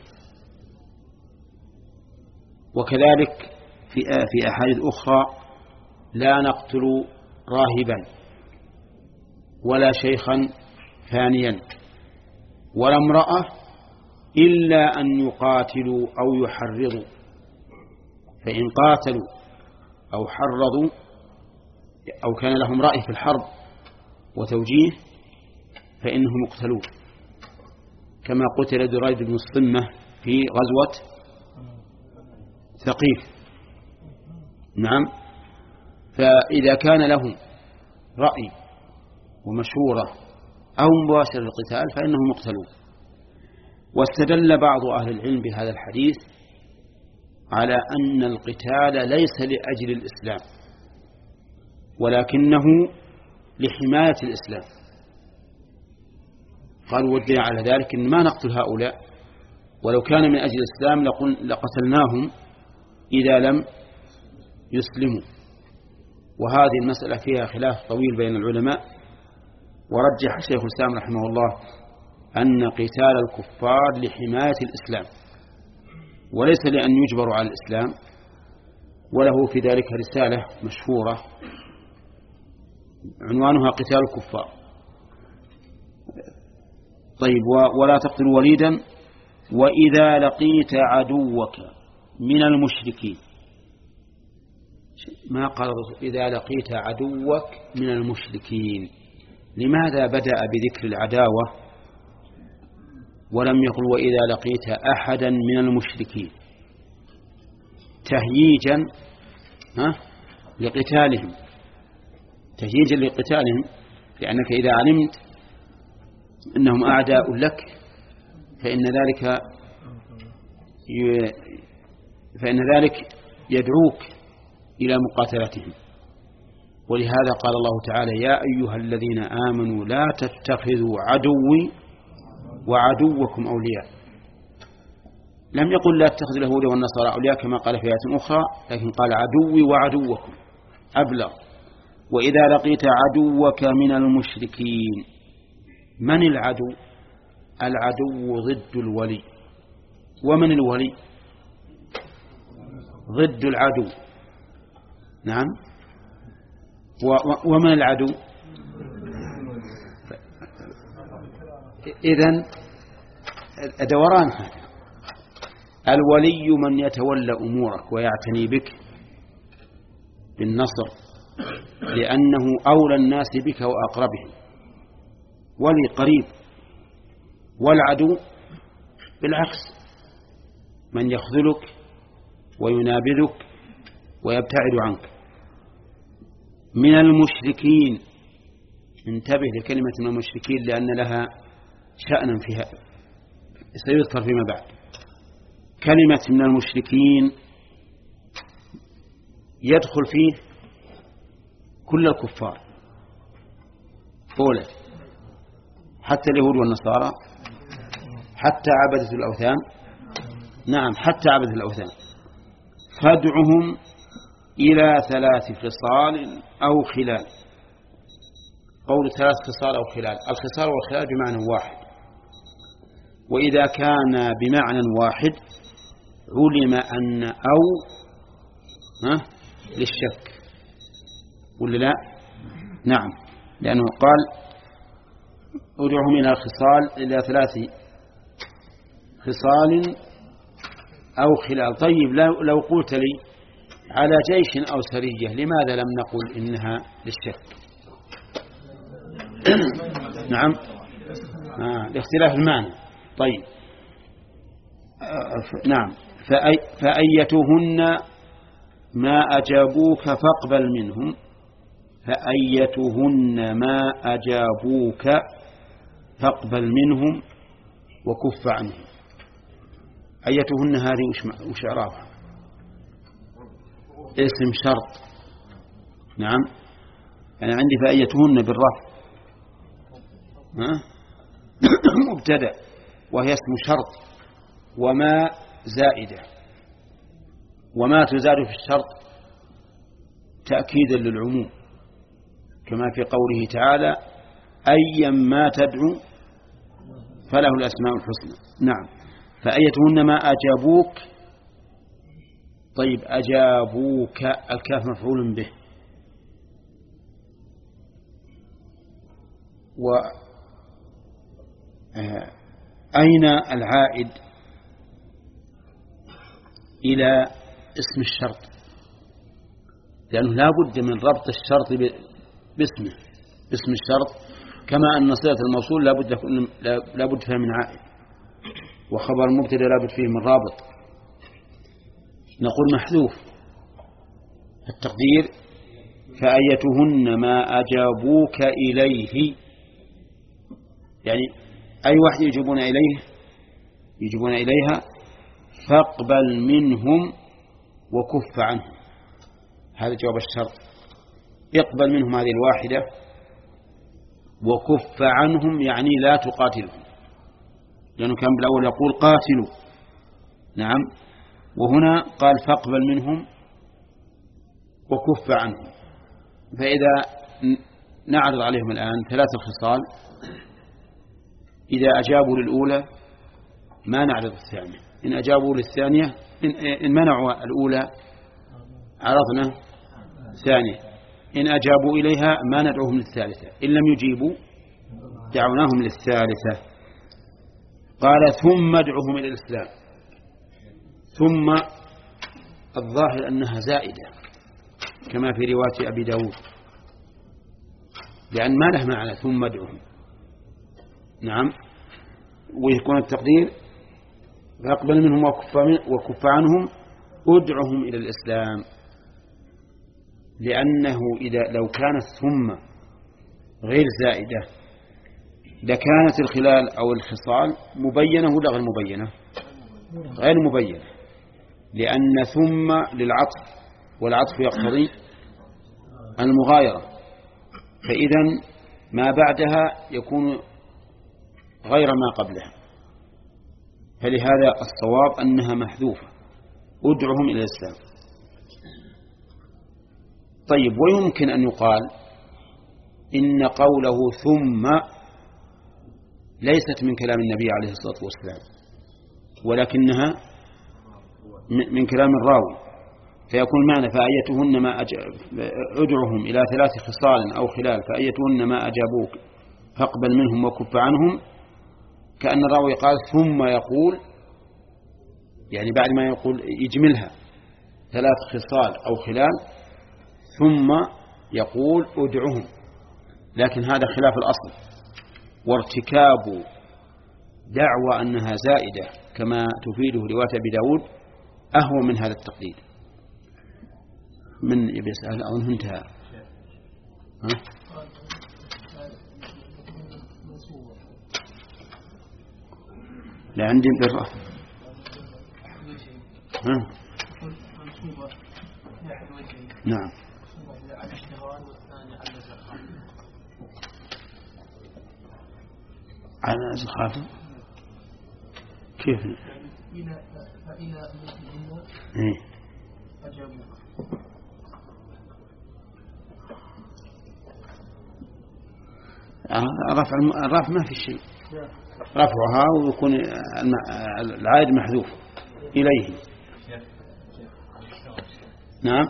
وكذلك في في أحاديث أخرى لا نقتل راهبا ولا شيخا فانيا ولا امرأة إلا أن يقاتلوا أو يحرضوا، فإن قاتلوا أو حرضوا أو كان لهم رأي في الحرب وتوجيه فإنهم يقتلون، كما قتل دريد بن الصمة في غزوة ثقيف. نعم. فإذا كان لهم رأي ومشورة أو مباشر للقتال فإنهم يقتلون. واستدل بعض أهل العلم بهذا الحديث على أن القتال ليس لأجل الإسلام ولكنه لحماية الإسلام. قالوا والدليل على ذلك إن ما نقتل هؤلاء، ولو كان من أجل الإسلام لقتلناهم إذا لم يسلموا. وهذه المسألة فيها خلاف طويل بين العلماء، ورجح الشيخ الإسلام رحمه الله أن قتال الكفار لحماية الإسلام وليس لأن يجبروا على الإسلام، وله في ذلك رسالة مشهورة عنوانها قتال الكفار. طيب ولا تقتلوا وليدا وإذا لقيت عدوك من المشركين. ما قال إذا لقيت عدوك من المشركين؟ لماذا بدأ بذكر العداوة ولم يقل وإذا لقيت أحدا من المشركين؟ تهييجا ها لقتالهم تهييجا لقتالهم لأنك إذا علمت أنهم أعداء لك فإن ذلك فإن ذلك يدعوك إلى مقاتلتهم. ولهذا قال الله تعالى يا أيها الذين آمنوا لا تتخذوا عدوي وعدوكم أولياء. لم يقل لا تتخذوا اليهود والنصارى أولياء كما قال في آية أخرى، لكن قال عدوي وعدوكم. أبلغ. وإذا لقيت عدوك من المشركين. من العدو؟ العدو ضد الولي. ومن الولي؟ ضد العدو. نعم. ومن العدو؟ إذن دوران هذا. الولي من يتولى أمورك ويعتني بك بالنصر، لأنه أولى الناس بك وأقربهم، ولي قريب. والعدو بالعكس، من يخذلك وينابذك ويبتعد عنك. من المشركين، انتبه لكلمة من المشركين لأن لها شأنا فيها سيذكر فيما بعد. كلمة من المشركين يدخل فيه كل الكفار أولا، حتى اليهود والنصارى، حتى عبدة الأوثان. نعم، حتى عبدة الأوثان. فادعهم إلى ثلاث خصال أو خلال. قول ثلاث خصال أو خلال، الخصال والخلال بمعنى واحد، وإذا كان بمعنى واحد علم أن أو ها للشك ولا لا؟ نعم، لأنه قال ادعهم إلى خصال إلى ثلاث خصال أو خلال. طيب لو قلت لي على جيش أو سرية، لماذا لم نقل إنها للشك؟ نعم، آه لاختلاف المعنى. طيب آه نعم. فأي فأيتهن ما أجابوك فاقبل منهم. فأيتهن ما أجابوك فاقبل منهم وكف عنهم. أيتهن هذه وش إعرابها؟ اسم شرط. نعم، أنا عندي فأيتهن بالرفع مبتدأ، وهي اسم شرط، وما زائدة، وما تزاد في الشرط تأكيدا للعموم، كما في قوله تعالى أيا ما تدعو فله الأسماء الحسنى. نعم. فأيتهن ما أجابوك. طيب أجابوك الكاف مفعول به، وأين العائد إلى اسم الشرط؟ لأنه لا بد من ربط الشرط باسمه، اسم الشرط، كما أن صلة الموصول لا بد لا بد فيها من عائد، وخبر المبتدأ لا بد فيه من رابط. نقول محذوف التقدير فأيتهن ما أجابوك إليه، يعني أي واحد يجيبون إليه يجيبون إليها فاقبل منهم وكف عنهم. هذا جواب الشرط، اقبل منهم هذه الواحدة وكف عنهم، يعني لا تقاتلهم، لأنه كان بالأول يقول قاتلوا. نعم، وهنا قال فاقبل منهم وكف عنهم. فإذا نعرض عليهم الآن ثلاثة خصال، إذا أجابوا للأولى ما نعرض الثانية، إن أجابوا للثانية إن منعوا الأولى عرضنا ثانية، إن أجابوا إليها ما ندعوهم للثالثة، إن لم يجيبوا دعوناهم للثالثة. قال ثم ادعوهم إلى الإسلام. ثم الظاهر أنها زائدة كما في رواية أبي داود، لأن ما له معنى ثم ادعوهم. نعم، ويكون التقدير فاقبل منهم وكف عنهم ادعهم إلى الإسلام، لأنه إذا لو كانت ثم غير زائدة لكانت الخلال أو الخصال مبينة ولا غير مبينة؟ غير مبينة، لأن ثم للعطف، والعطف يقتضي المغايرة، فإذا ما بعدها يكون غير ما قبلها، فلهذا الصواب أنها محذوفة ادعهم إلى الإسلام. طيب، ويمكن أن يقال إن قوله ثم ليست من كلام النبي عليه الصلاة والسلام، ولكنها من كلام الراوي، فيكون معنى فأيتهن ما أدعهم إلى ثلاث خصال أو خلال فأيتهن ما أجابوك فاقبل منهم وكف عنهم، كأن الراوي قال ثم يقول، يعني بعد ما يقول يجملها ثلاث خصال أو خلال ثم يقول أدعهم، لكن هذا خلاف الأصل، وارتكاب دعوى أنها زائدة كما تفيده رواية أبي داود أهوى من هذا التقدير. من يسأل أظن انتهى. ها؟ لا عندي بالرأس. ها؟ نعم. على الخافض كيف؟ إيه؟ رفع الرفع ما في شيء، رفعها ويكون العائد محذوف إليه. نعم.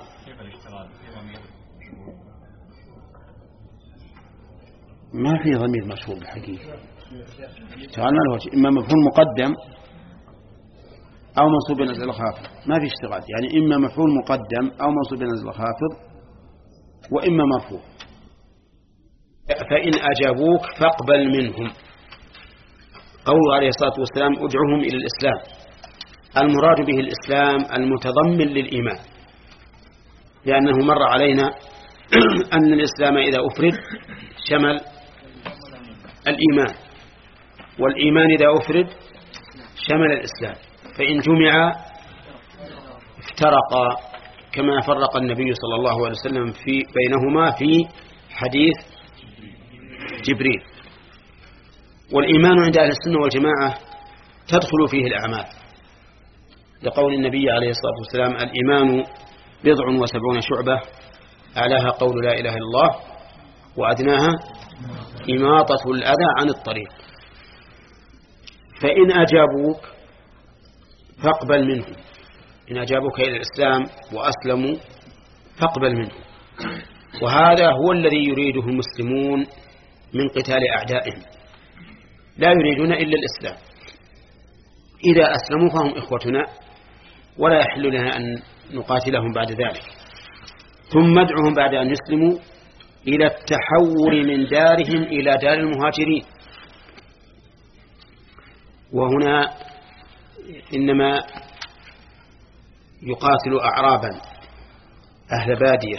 ما في ضمير مشهور بالحقيقة، اشتغال ما له وجه، إما مفعول مقدم أو منصوب بنزل الخافض، ما في اشتغال، يعني إما مفعول مقدم أو منصوب بنزل الخافض وإما مرفوع. فإن أجابوك فاقبل منهم، قول عليه الصلاة والسلام ادعوهم إلى الإسلام، المراد به الإسلام المتضمن للإيمان، لأنه مر علينا أن الإسلام إذا أفرد شمل الإيمان، والإيمان إذا أفرد شمل الإسلام، فإن جمع افترقا كما فرق النبي صلى الله عليه وسلم في بينهما في حديث جبريل. والإيمان عند أهل السنة والجماعة تدخل فيه الأعمال، لقول النبي عليه الصلاة والسلام الإيمان بضع وسبعون شعبة، أعلاها قول لا إله إلا الله وأدناها إماطة الأذى عن الطريق. فإن أجابوك فاقبل منهم، إن أجابوك إلى الإسلام وأسلموا فاقبل منهم، وهذا هو الذي يريده المسلمون من قتال أعدائهم، لا يريدون إلا الإسلام. إذا أسلموا فهم إخوتنا ولا يحل لنا أن نقاتلهم بعد ذلك. ثم ادعهم بعد أن يسلموا إلى التحول من دارهم إلى دار المهاجرين، وهنا إنما يقاتل أعرابا أهل بادية،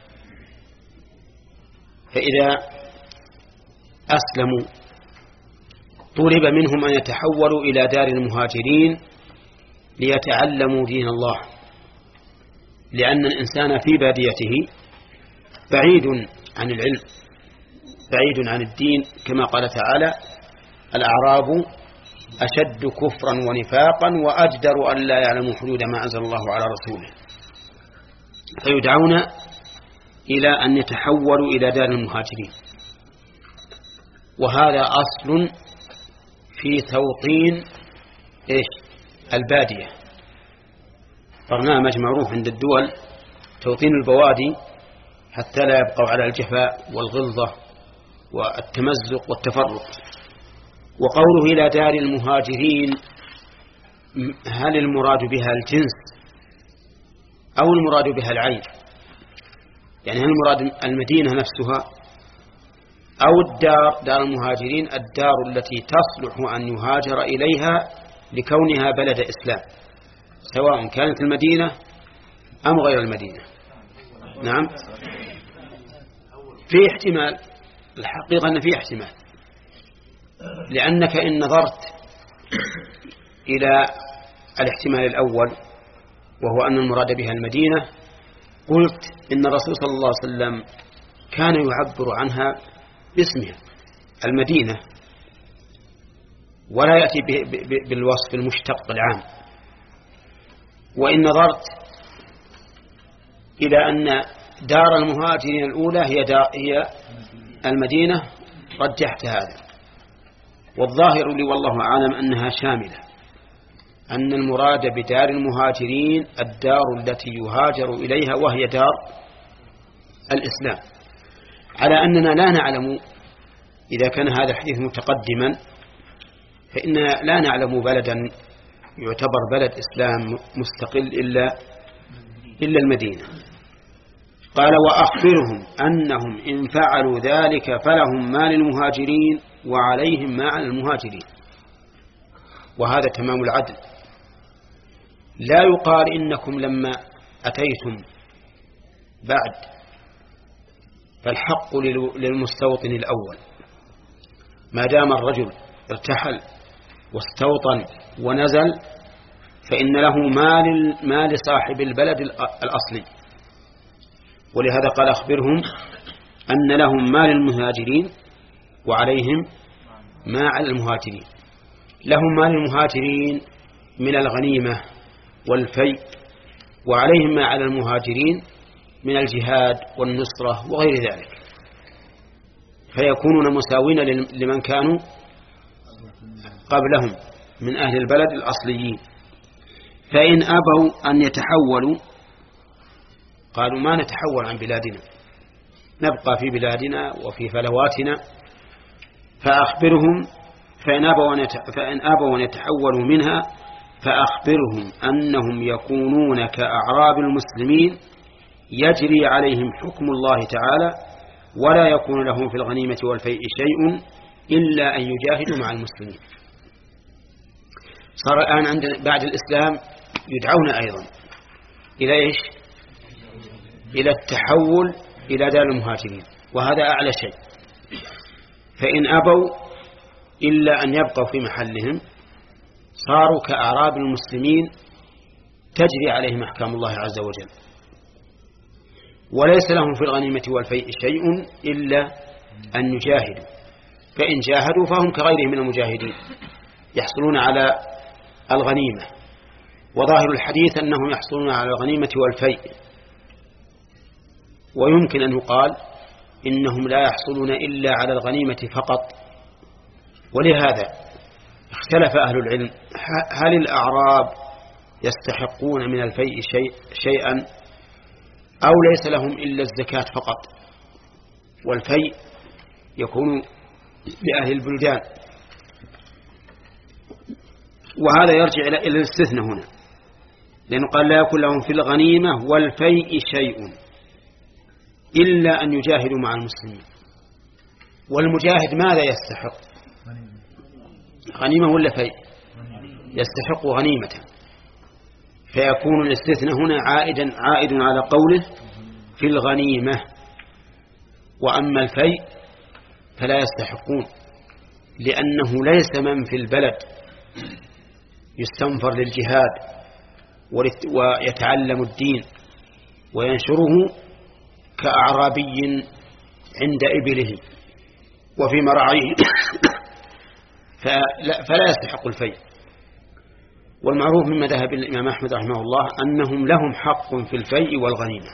فإذا أسلموا طلب منهم أن يتحولوا إلى دار المهاجرين ليتعلموا دين الله، لأن الإنسان في باديته بعيد عن العلم، بعيد عن الدين، كما قال تعالى الأعراب أشد كفرا ونفاقا وأجدر أن لا يعلموا حدود ما أنزل الله على رسوله، فيدعون إلى أن يتحولوا إلى دار المهاجرين. وهذا أصل في توطين إيش البادية، برنامج معروف عند الدول توطين البوادي حتى لا يبقوا على الجفاء والغلظة والتمزق والتفرق. وقوله إلى دار المهاجرين، هل المراد بها الجنس أو المراد بها العين؟ يعني هل المراد المدينة نفسها أو الدار دار المهاجرين الدار التي تصلح أن يهاجر إليها لكونها بلد إسلام، سواء كانت المدينة أم غير المدينة؟ نعم، في احتمال، الحقيقة أن في احتمال، لأنك إن نظرت إلى الاحتمال الأول وهو أن المراد بها المدينة، قلت إن الرسول صلى الله عليه وسلم كان يعبر عنها باسمها المدينة ولا يأتي بالوصف المشتق العام. وإن نظرت إلى أن دار المهاجرين الأولى هي دار هي المدينة، رجحت هذا، والظاهر لي والله أعلم أنها شاملة، أن المراد بدار المهاجرين الدار التي يهاجر إليها وهي دار الإسلام، على أننا لا نعلم إذا كان هذا الحديث متقدما فإننا لا نعلم بلدا يعتبر بلد إسلام مستقل إلا إلا المدينة. قال وأخبرهم أنهم إن فعلوا ذلك فلهم ما للمهاجرين وعليهم ما على المهاجرين، وهذا تمام العدل. لا يقال إنكم لما أتيتم بعد فالحق للمستوطن الأول، ما دام الرجل ارتحل واستوطن ونزل فإن له ما لصاحب البلد الأصلي، ولهذا قال أخبرهم أن لهم ما للمهاجرين وعليهم ما على المهاجرين. لهم ما للمهاجرين من الغنيمة والفيء، وعليهم ما على المهاجرين من الجهاد والنصرة وغير ذلك، فيكونون مساوين لمن كانوا قبلهم من أهل البلد الأصليين. فإن أبوا أن يتحولوا قالوا ما نتحول عن بلادنا، نبقى في بلادنا وفي فلواتنا، فأخبرهم فإن أبوا فإن أبوا أن يتحولوا منها فأخبرهم أنهم يكونون كأعراب المسلمين يجري عليهم حكم الله تعالى، ولا يكون لهم في الغنيمة والفيء شيء إلا أن يجاهدوا مع المسلمين. صار الآن عند بعد الإسلام يدعون أيضا إلى إيش؟ إلى التحول إلى دار المهاجرين، وهذا أعلى شيء. فإن أبوا إلا أن يبقوا في محلهم صاروا كأعراب المسلمين تجري عليهم أحكام الله عز وجل، وليس لهم في الغنيمة والفيء شيء إلا أن يجاهدوا، فإن جاهدوا فهم كغيرهم من المجاهدين يحصلون على الغنيمة. وظاهر الحديث أنهم يحصلون على الغنيمة والفيء، ويمكن أن يقال إنهم لا يحصلون إلا على الغنيمة فقط. ولهذا اختلف أهل العلم هل الأعراب يستحقون من الفيء شيء شيئا أو ليس لهم إلا الزكاة فقط، والفيء يكون لأهل البلدان. وهذا يرجع إلى الاستثناء هنا، لأنه قال لا يكون لهم في الغنيمة والفيء شيء إلا أن يجاهدوا مع المسلمين. والمجاهد ماذا يستحق؟ غنيمة ولا فيء؟ يستحق غنيمة، فيكون الاستثناء هنا عائدا عائد على قوله في الغنيمة. وأما الفيء فلا يستحقون، لأنه ليس من في البلد يستنفر للجهاد ويتعلم الدين وينشره كأعرابي عند إبله وفي مراعيه فلا يستحق الفيء. والمعروف من مذهب الإمام أحمد رحمه الله أنهم لهم حق في الفيء والغنيمة،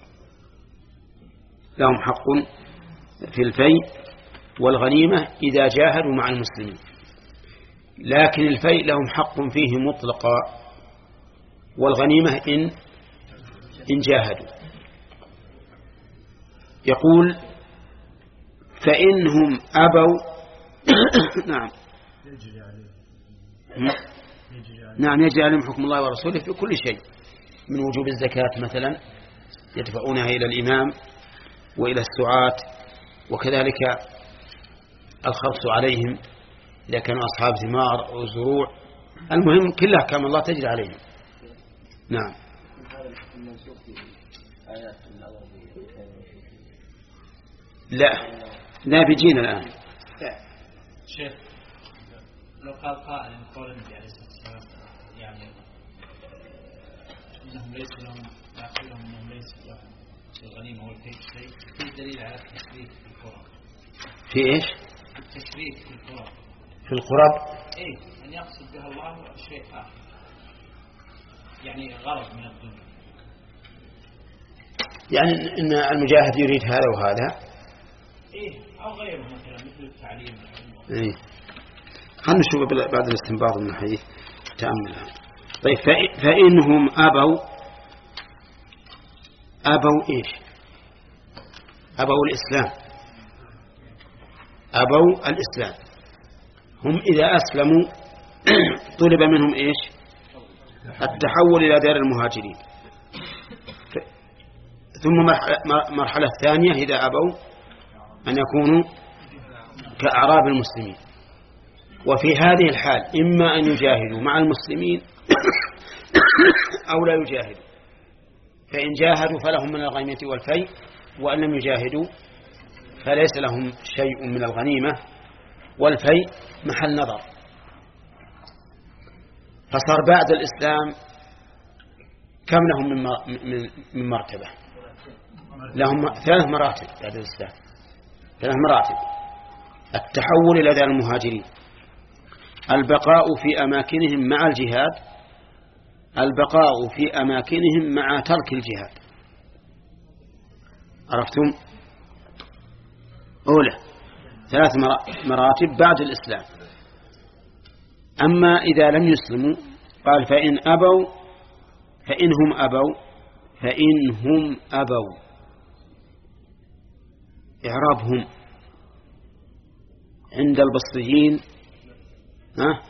لهم حق في الفيء والغنيمة إذا جاهدوا مع المسلمين، لكن الفيء لهم حق فيه مطلقا، والغنيمة إن إن جاهدوا. يقول فإنهم أبوا نعم نعم يجري عليهم حكم الله ورسوله في كل شيء، من وجوب الزكاة مثلا يدفعونها إلى الإمام وإلى السعاة، وكذلك الخرص عليهم إذا كانوا أصحاب ثمار أو زروع. المهم كل أحكام الله تجري عليهم. نعم. لا لا بيجينا الآن. شيخ لو قال قائل من قول النبي عليه الصلاة والسلام يعني إنهم ليس لهم يعقلهم إنهم ليس لهم الغنيمة والفيء شيء، في دليل على التشريك في القرى. في إيش؟ التشريك في القرى. في القرب؟ إيه، أن يقصد بها الله شيء آخر، يعني غرض من الدنيا. يعني إن المجاهد يريد هذا وهذا إيه أو غيره مثلا مثل التعليم. إيه. خلنا نشوف بعد الاستنباط من الحديث تأمل. طيب فإنهم أبوا أبوا إيش؟ أبوا الإسلام، أبوا الإسلام. هم إذا أسلموا طلب منهم إيش؟ التحول إلى دار المهاجرين. ثم مرحلة ثانية إذا أبوا أن يكونوا كأعراب المسلمين. وفي هذه الحال إما أن يجاهدوا مع المسلمين أو لا يجاهدوا، فإن جاهدوا فلهم من الغنيمة والفيء، وأن لم يجاهدوا فليس لهم شيء من الغنيمة والفيء محل نظر. فصار بعد الإسلام كم لهم من مرتبة؟ لهم ثلاث مراتب بعد الإسلام، ثلاث مراتب: التحول إلى دار المهاجرين، البقاء في أماكنهم مع الجهاد، البقاء في أماكنهم مع ترك الجهاد. عرفتم؟ أولى ثلاث مراتب بعد الإسلام. أما إذا لم يسلموا قال فإن أبوا فإنهم أبوا فإنهم أبوا إعرابهم عند البصريين ها